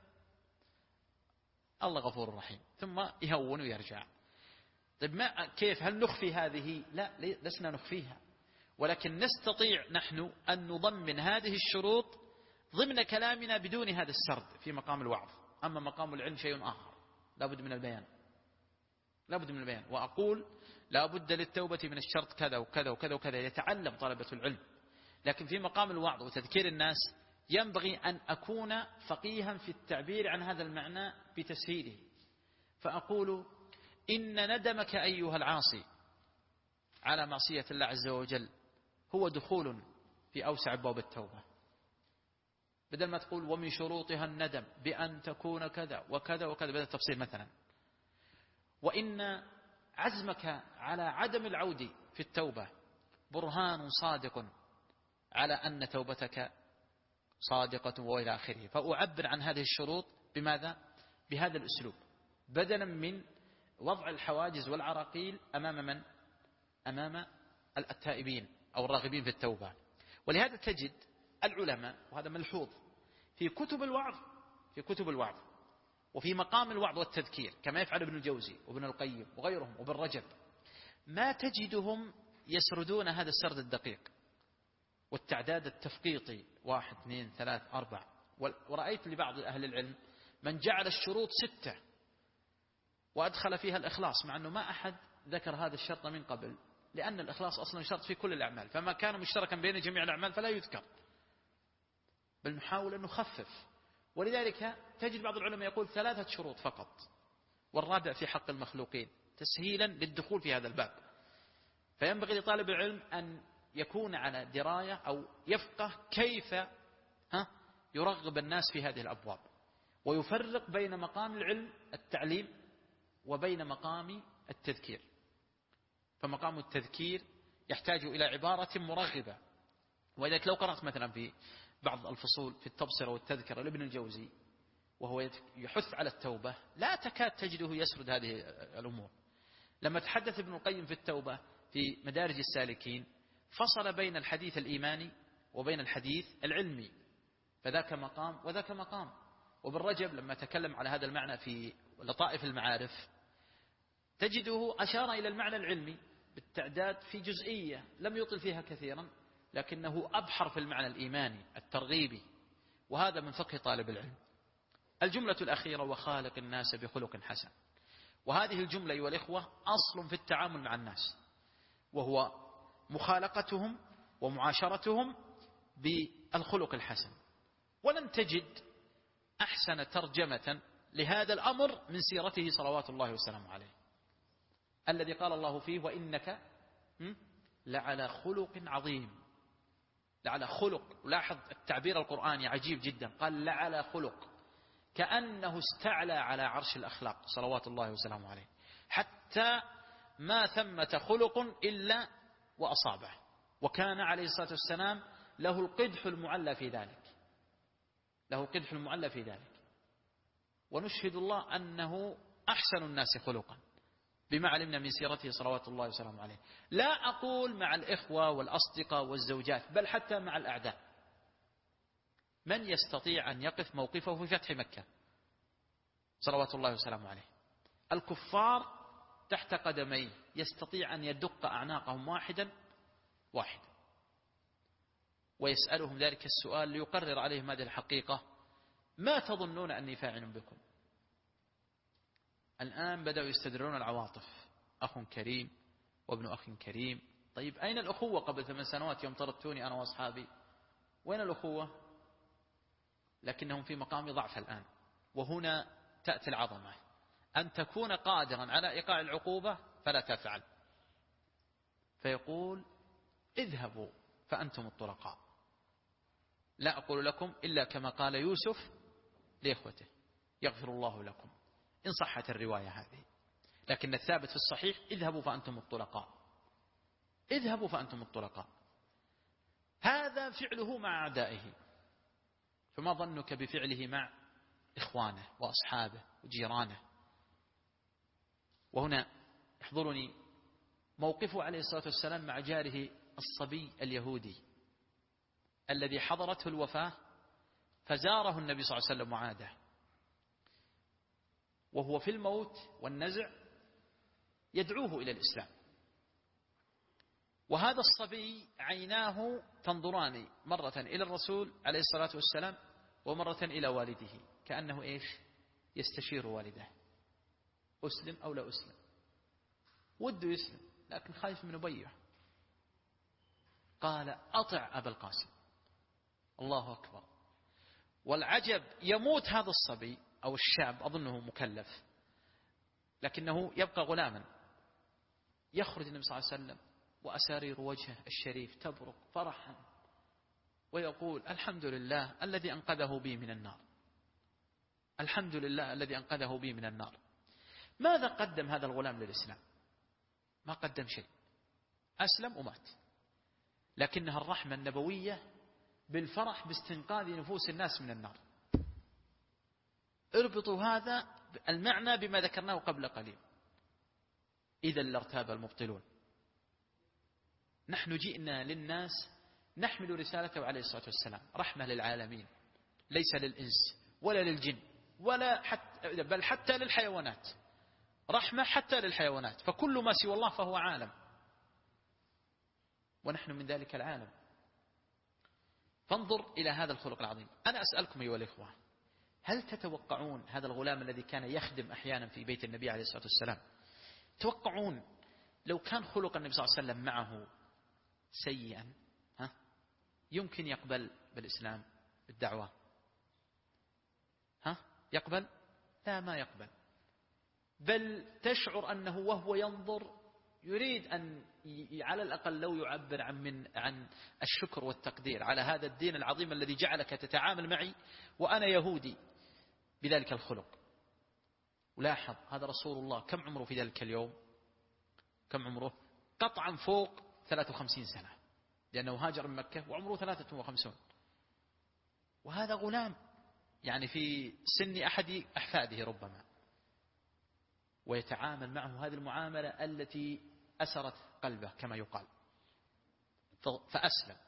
الله غفور رحيم، ثم يهون ويرجع. طيب كيف؟ هل نخفي هذه؟ لا، لسنا نخفيها، ولكن نستطيع نحن أن نضمن هذه الشروط ضمن كلامنا بدون هذا السرد في مقام الوعظ. أما مقام العلم شيء آخر، لا بد من البيان، لا بد من البيان. وأقول لا بد للتوبة من الشرط كذا وكذا وكذا وكذا، يتعلم طلبة العلم. لكن في مقام الوعظ وتذكير الناس ينبغي أن أكون فقيها في التعبير عن هذا المعنى بتسهيله، فأقول: إن ندمك أيها العاصي على معصية الله عز وجل هو دخول في أوسع أبواب التوبة، بدل ما تقول ومن شروطها الندم بأن تكون كذا وكذا وكذا، بدل التفصيل مثلا. وإن عزمك على عدم العود في التوبة برهان صادق على أن توبتك صادقة وإلى آخره. فأعبر عن هذه الشروط بماذا؟ بهذا الأسلوب، بدلا من وضع الحواجز والعراقيل أمام من؟ أمام التائبين أو الراغبين في التوبة. ولهذا تجد العلماء، وهذا ملحوظ في كتب الوعظ وفي مقام الوعظ والتذكير، كما يفعل ابن الجوزي وابن القيم وغيرهم وابن رجب، ما تجدهم يسردون هذا السرد الدقيق والتعداد التفقيطي 1 2 3 4. ورأيت لبعض أهل العلم من جعل الشروط 6 وأدخل فيها الإخلاص، مع أنه ما أحد ذكر هذا الشرط من قبل، لأن الإخلاص أصلا شرط في كل الأعمال، فما كان مشتركا بين جميع الأعمال فلا يذكر، بل نحاول أن نخفف. ولذلك تجد بعض العلماء يقول 3 شروط فقط، والرابع في حق المخلوقين، تسهيلا للدخول في هذا الباب. فينبغي لطالب العلم أن يكون على دراية أو يفقه كيف يرغب الناس في هذه الأبواب، ويفرق بين مقام العلم التعليم وبين مقام التذكير. فمقام التذكير يحتاج إلى عبارة مرغبة. ولذلك لو قرأت مثلا في بعض الفصول في التبصرة والتذكرة لابن الجوزي وهو يحث على التوبة لا تكاد تجده يسرد هذه الأمور. لما تحدث ابن القيم في التوبة في مدارج السالكين فصل بين الحديث الإيماني وبين الحديث العلمي، فذاك مقام وذاك مقام. وابن رجب لما تكلم على هذا المعنى في لطائف المعارف تجده أشار إلى المعنى العلمي بالتعداد في جزئية لم يطل فيها كثيرا، لكنه أبحر في المعنى الإيماني الترغيبي، وهذا من فقه طالب العلم. الجملة الأخيرة وخالق الناس بخلق حسن، وهذه الجملة أيها الإخوة أصل في التعامل مع الناس، وهو مخالقتهم ومعاشرتهم بالخلق الحسن. ولن تجد أحسن ترجمة لهذا الأمر من سيرته صلوات الله وسلامه عليه، الذي قال الله فيه وإنك لعلى خلق عظيم. لعلى خلق، ولاحظ التعبير القرآني عجيب جدا، قال لعلى خلق، كأنه استعلى على عرش الأخلاق صلوات الله وسلامه عليه، حتى ما ثمة خلق إلا وأصابه، وكان عليه الصلاة والسلام له القدح المعلى في ذلك، له القدح المعلى في ذلك. ونشهد الله أنه أحسن الناس خلقا بما علمنا من سيرته صلوات الله وسلامه عليه. لا أقول مع الإخوة والأصدقاء والزوجات، بل حتى مع الأعداء. من يستطيع أن يقف موقفه في فتح مكة صلوات الله وسلامه عليه؟ الكفار تحت قدميه، يستطيع أن يدق أعناقهم واحدا واحدا، ويسألهم ذلك السؤال ليقرر عليهم هذه الحقيقة: ما تظنون أني فاعل بكم؟ الآن بدأوا يستدرون العواطف، أخ كريم وابن أخ كريم. طيب أين الأخوة قبل 8 سنوات يوم طردتوني أنا وأصحابي؟ وين الأخوة؟ لكنهم في مقام ضعف الآن. وهنا تأتي العظمة، أن تكون قادرا على إيقاع العقوبة فلا تفعل، فيقول اذهبوا فأنتم الطلقاء، لا أقول لكم إلا كما قال يوسف لإخوته يغفر الله لكم، إن صحت الرواية هذه. لكن الثابت في الصحيح اذهبوا فأنتم الطلقاء، اذهبوا فأنتم الطلقاء. هذا فعله مع أعدائه، فما ظنك بفعله مع إخوانه وأصحابه وجيرانه؟ وهنا يحضرني موقفه عليه الصلاة والسلام مع جاره الصبي اليهودي الذي حضرته الوفاة، فزاره النبي صلى الله عليه وسلم وعاده، وهو في الموت والنزع يدعوه إلى الإسلام. وهذا الصبي عيناه تنظران مرة إلى الرسول عليه الصلاة والسلام ومرة إلى والده، كأنه إيش؟ يستشير والده: أسلم أو لا أسلم؟ وده يسلم لكن خايف من أبيه. قال: أطع أبا القاسم. الله أكبر. والعجب يموت هذا الصبي أو الشاب، أظنه مكلف لكنه يبقى غلاما، يخرج النبي صلى الله عليه وسلم وأسارير وجهه الشريف تبرق فرحا ويقول: الحمد لله الذي أنقذه بي من النار، الحمد لله الذي أنقذه بي من النار. ماذا قدم هذا الغلام للإسلام؟ ما قدم شيء، أسلم ومات. لكنها الرحمة النبوية بالفرح باستنقاذ نفوس الناس من النار. اربطوا هذا المعنى بما ذكرناه قبل قليل، إذا لارتاب المبطلون. نحن جئنا للناس نحمل رسالته عليه الصلاة والسلام، رحمة للعالمين، ليس للإنس ولا للجن ولا حتى بل حتى للحيوانات، رحمة حتى للحيوانات، فكل ما سوى الله فهو عالم، ونحن من ذلك العالم. فانظر إلى هذا الخلق العظيم. أنا أسألكم أيها الإخوة، هل تتوقعون هذا الغلام الذي كان يخدم أحيانا في بيت النبي عليه الصلاة والسلام، توقعون لو كان خلق النبي صلى الله عليه وسلم معه سيئا يمكن يقبل بالإسلام بالدعوة؟ يقبل؟ لا، ما يقبل. بل تشعر أنه وهو ينظر يريد أن على الأقل لو يعبر عن الشكر والتقدير على هذا الدين العظيم الذي جعلك تتعامل معي وأنا يهودي بذلك الخلق. ولاحظ هذا رسول الله كم عمره في ذلك اليوم؟ كم عمره؟ قطعا فوق 53 سنة، لأنه هاجر من مكة وعمره 53. وهذا غلام يعني في سن أحد أحفاده ربما، ويتعامل معه هذه المعاملة التي أسرت قلبه كما يقال، فأسلم.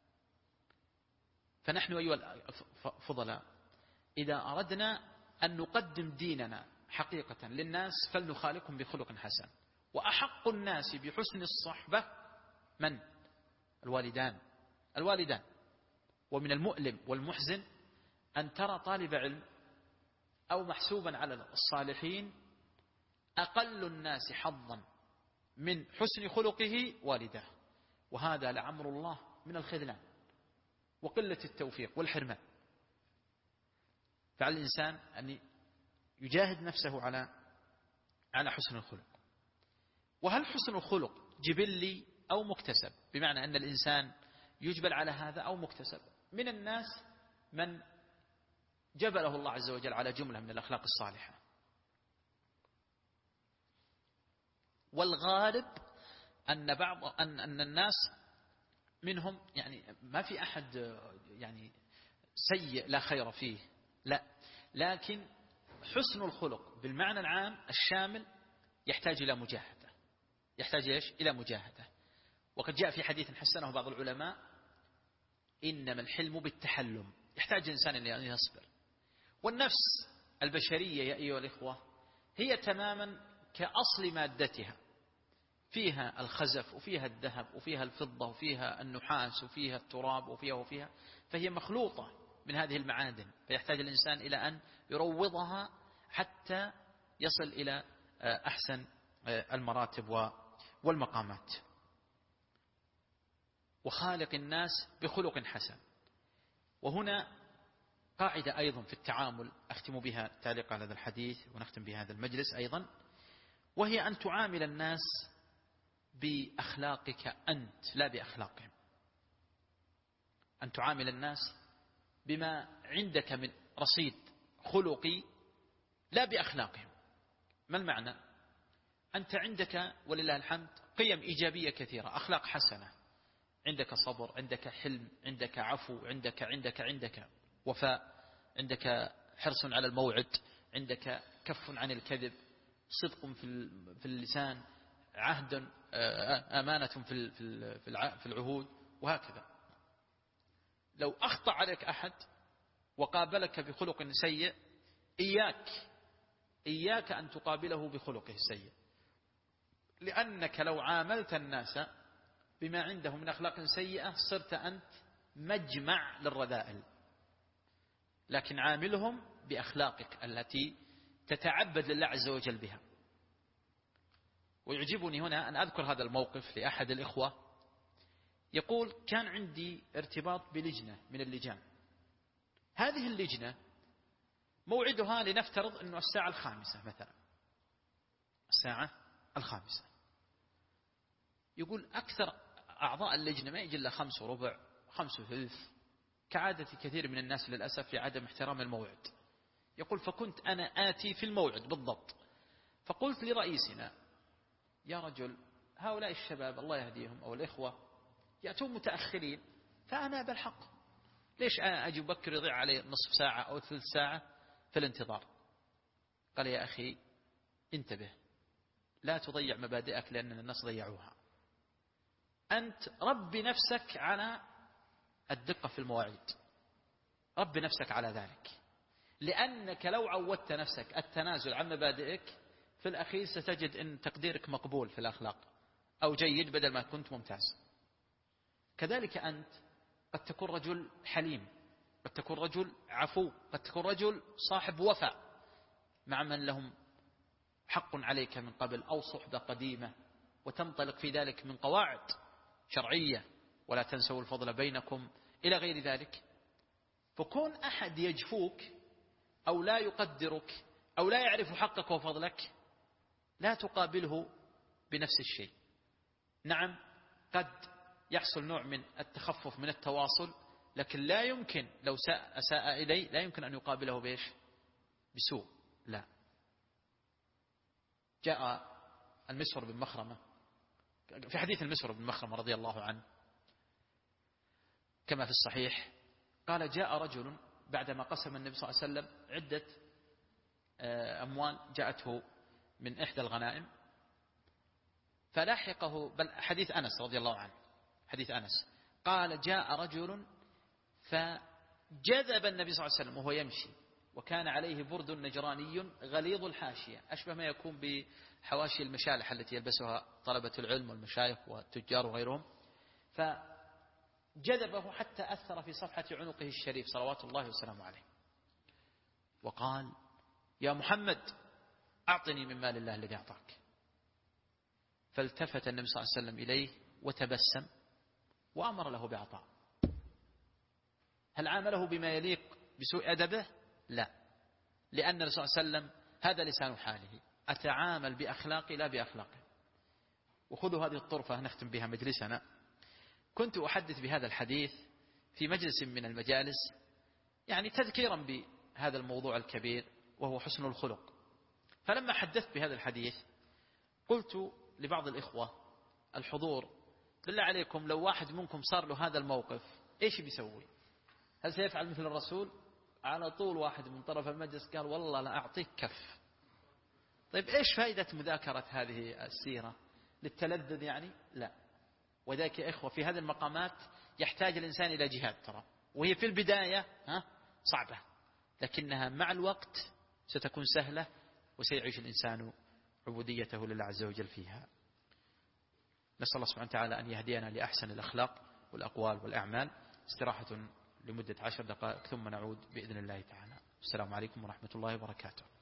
فنحن أيها الفضلاء إذا أردنا أن نقدم ديننا حقيقة للناس فلنخالقهم بخلق حسن. وأحق الناس بحسن الصحبة من؟ الوالدان. ومن المؤلم والمحزن أن ترى طالب علم أو محسوبا على الصالحين أقل الناس حظا من حسن خلقه والده، وهذا لعمر الله من الخذلان وقلة التوفيق والحرمان. فعلى الإنسان أن يجاهد نفسه على حسن الخلق. وهل حسن الخلق جبلي أو مكتسب؟ بمعنى أن الإنسان يجبل على هذا أو مكتسب. من الناس من جبله الله عز وجل على جملة من الأخلاق الصالحة، والغالب أن الناس منهم يعني ما في أحد يعني سيء لا خير فيه، لا، لكن حسن الخلق بالمعنى العام الشامل يحتاج إلى مجاهدة. يحتاج إيش؟ إلى مجاهدة. وقد جاء في حديث حسنه بعض العلماء: إنما الحلم بالتحلم. يحتاج الإنسان أن يصبر. والنفس البشرية يا أيها الإخوة هي تماما كأصل مادتها، فيها الخزف وفيها الذهب وفيها الفضة وفيها النحاس وفيها التراب وفيها، فهي مخلوطة من هذه المعادن. فيحتاج الإنسان إلى أن يروضها حتى يصل إلى أحسن المراتب والمقامات. وخالق الناس بخلق حسن. وهنا قاعدة أيضا في التعامل أختم بها تعليق على هذا الحديث ونختم بهذا المجلس أيضا، وهي أن تعامل الناس بأخلاقك أنت لا بأخلاقهم. أن تعامل الناس بما عندك من رصيد خلقي لا بأخلاقهم. ما المعنى؟ أنت عندك ولله الحمد قيم إيجابية كثيرة، أخلاق حسنة، عندك صبر، عندك حلم، عندك عفو، عندك وفاء، عندك حرص على الموعد، عندك كف عن الكذب، صدق في اللسان، عهد أمانة في العهود، وهكذا. لو أخطأ عليك أحد وقابلك بخلق سيء إياك أن تقابله بخلقه السيء، لأنك لو عاملت الناس بما عندهم من أخلاق سيئة صرت أنت مجمع للرذائل. لكن عاملهم بأخلاقك التي تتعبد لله عز وجل بها. ويعجبني هنا أن أذكر هذا الموقف لأحد الإخوة، يقول: كان عندي ارتباط بلجنة من اللجان، هذه اللجنة موعدها لنفترض أنه الساعة 5 مثلا، الساعة 5. يقول أكثر أعضاء اللجنة ما يجي إلا 5:15 5:30، كعادة كثير من الناس للأسف لعدم احترام الموعد. يقول: فكنت أنا آتي في الموعد بالضبط، فقلت لرئيسنا: يا رجل، هؤلاء الشباب الله يهديهم أو الإخوة يأتون متأخرين، فأنا بالحق ليش أنا أجي بكر يضيع علي نصف ساعة أو ثلث ساعة في الانتظار؟ قال: يا أخي انتبه، لا تضيع مبادئك لأن الناس ضيعوها. أنت ربي نفسك على الدقة في المواعيد، ربي نفسك على ذلك، لأنك لو عودت نفسك التنازل عن مبادئك في الأخير ستجد أن تقديرك مقبول في الأخلاق أو جيد بدل ما كنت ممتاز. كذلك أنت قد تكون رجل حليم، قد تكون رجل عفو، قد تكون رجل صاحب وفاء مع من لهم حق عليك من قبل أو صحبة قديمة، وتنطلق في ذلك من قواعد شرعية: ولا تنسوا الفضل بينكم إلى غير ذلك. فكون أحد يجفوك أو لا يقدرك أو لا يعرف حقك وفضلك لا تقابله بنفس الشيء. نعم قد يحصل نوع من التخفف من التواصل، لكن لا يمكن لو أساء إلي لا يمكن أن يقابله بإيش؟ بسوء، لا. جاء المسور بن مخرمة في حديث المسور بن مخرمة رضي الله عنه كما في الصحيح، قال جاء رجل بعدما قسم النبي صلى الله عليه وسلم عدة أموال جاءته من إحدى الغنائم، فلاحقه، بل حديث أنس رضي الله عنه، حديث أنس قال جاء رجل فجذب النبي صلى الله عليه وسلم وهو يمشي، وكان عليه برد نجراني غليظ الحاشية أشبه ما يكون بحواشي المشالح التي يلبسها طلبة العلم والمشايخ والتجار وغيرهم، فجذبه حتى أثر في صفحة عنقه الشريف صلوات الله وسلامه عليه، وقال يا محمد أعطني من مال الله الذي أعطاك. فالتفت النبي صلى الله عليه وسلم إليه وتبسم وأمر له بعطاء. هل عامله بما يليق بسوء أدبه؟ لا، لأن الرسول صلى الله عليه وسلم هذا لسان حاله، أتعامل بأخلاقي لا بأخلاقه. وخذوا هذه الطرفة نختم بها مجلسنا. كنت أحدث بهذا الحديث في مجلس من المجالس، يعني تذكيرا بهذا الموضوع الكبير وهو حسن الخلق. فلما حدثت بهذا الحديث قلت لبعض الإخوة الحضور بالله عليكم لو واحد منكم صار له هذا الموقف إيش بيسوي؟ هل سيفعل مثل الرسول؟ على طول واحد من طرف المجلس قال والله لا أعطيك كف. طيب إيش فائدة مذاكرة هذه السيرة؟ للتلذذ يعني؟ لا. وذلك يا إخوة في هذه المقامات يحتاج الإنسان إلى جهاد ترى، وهي في البداية صعبة، لكنها مع الوقت ستكون سهلة، وسيعيش الإنسان عبوديته لله عز وجل فيها. نسأل الله سبحانه وتعالى أن يهدينا لأحسن الأخلاق والأقوال والأعمال. استراحة لمدة 10 دقائق ثم نعود بإذن الله تعالى. السلام عليكم ورحمة الله وبركاته.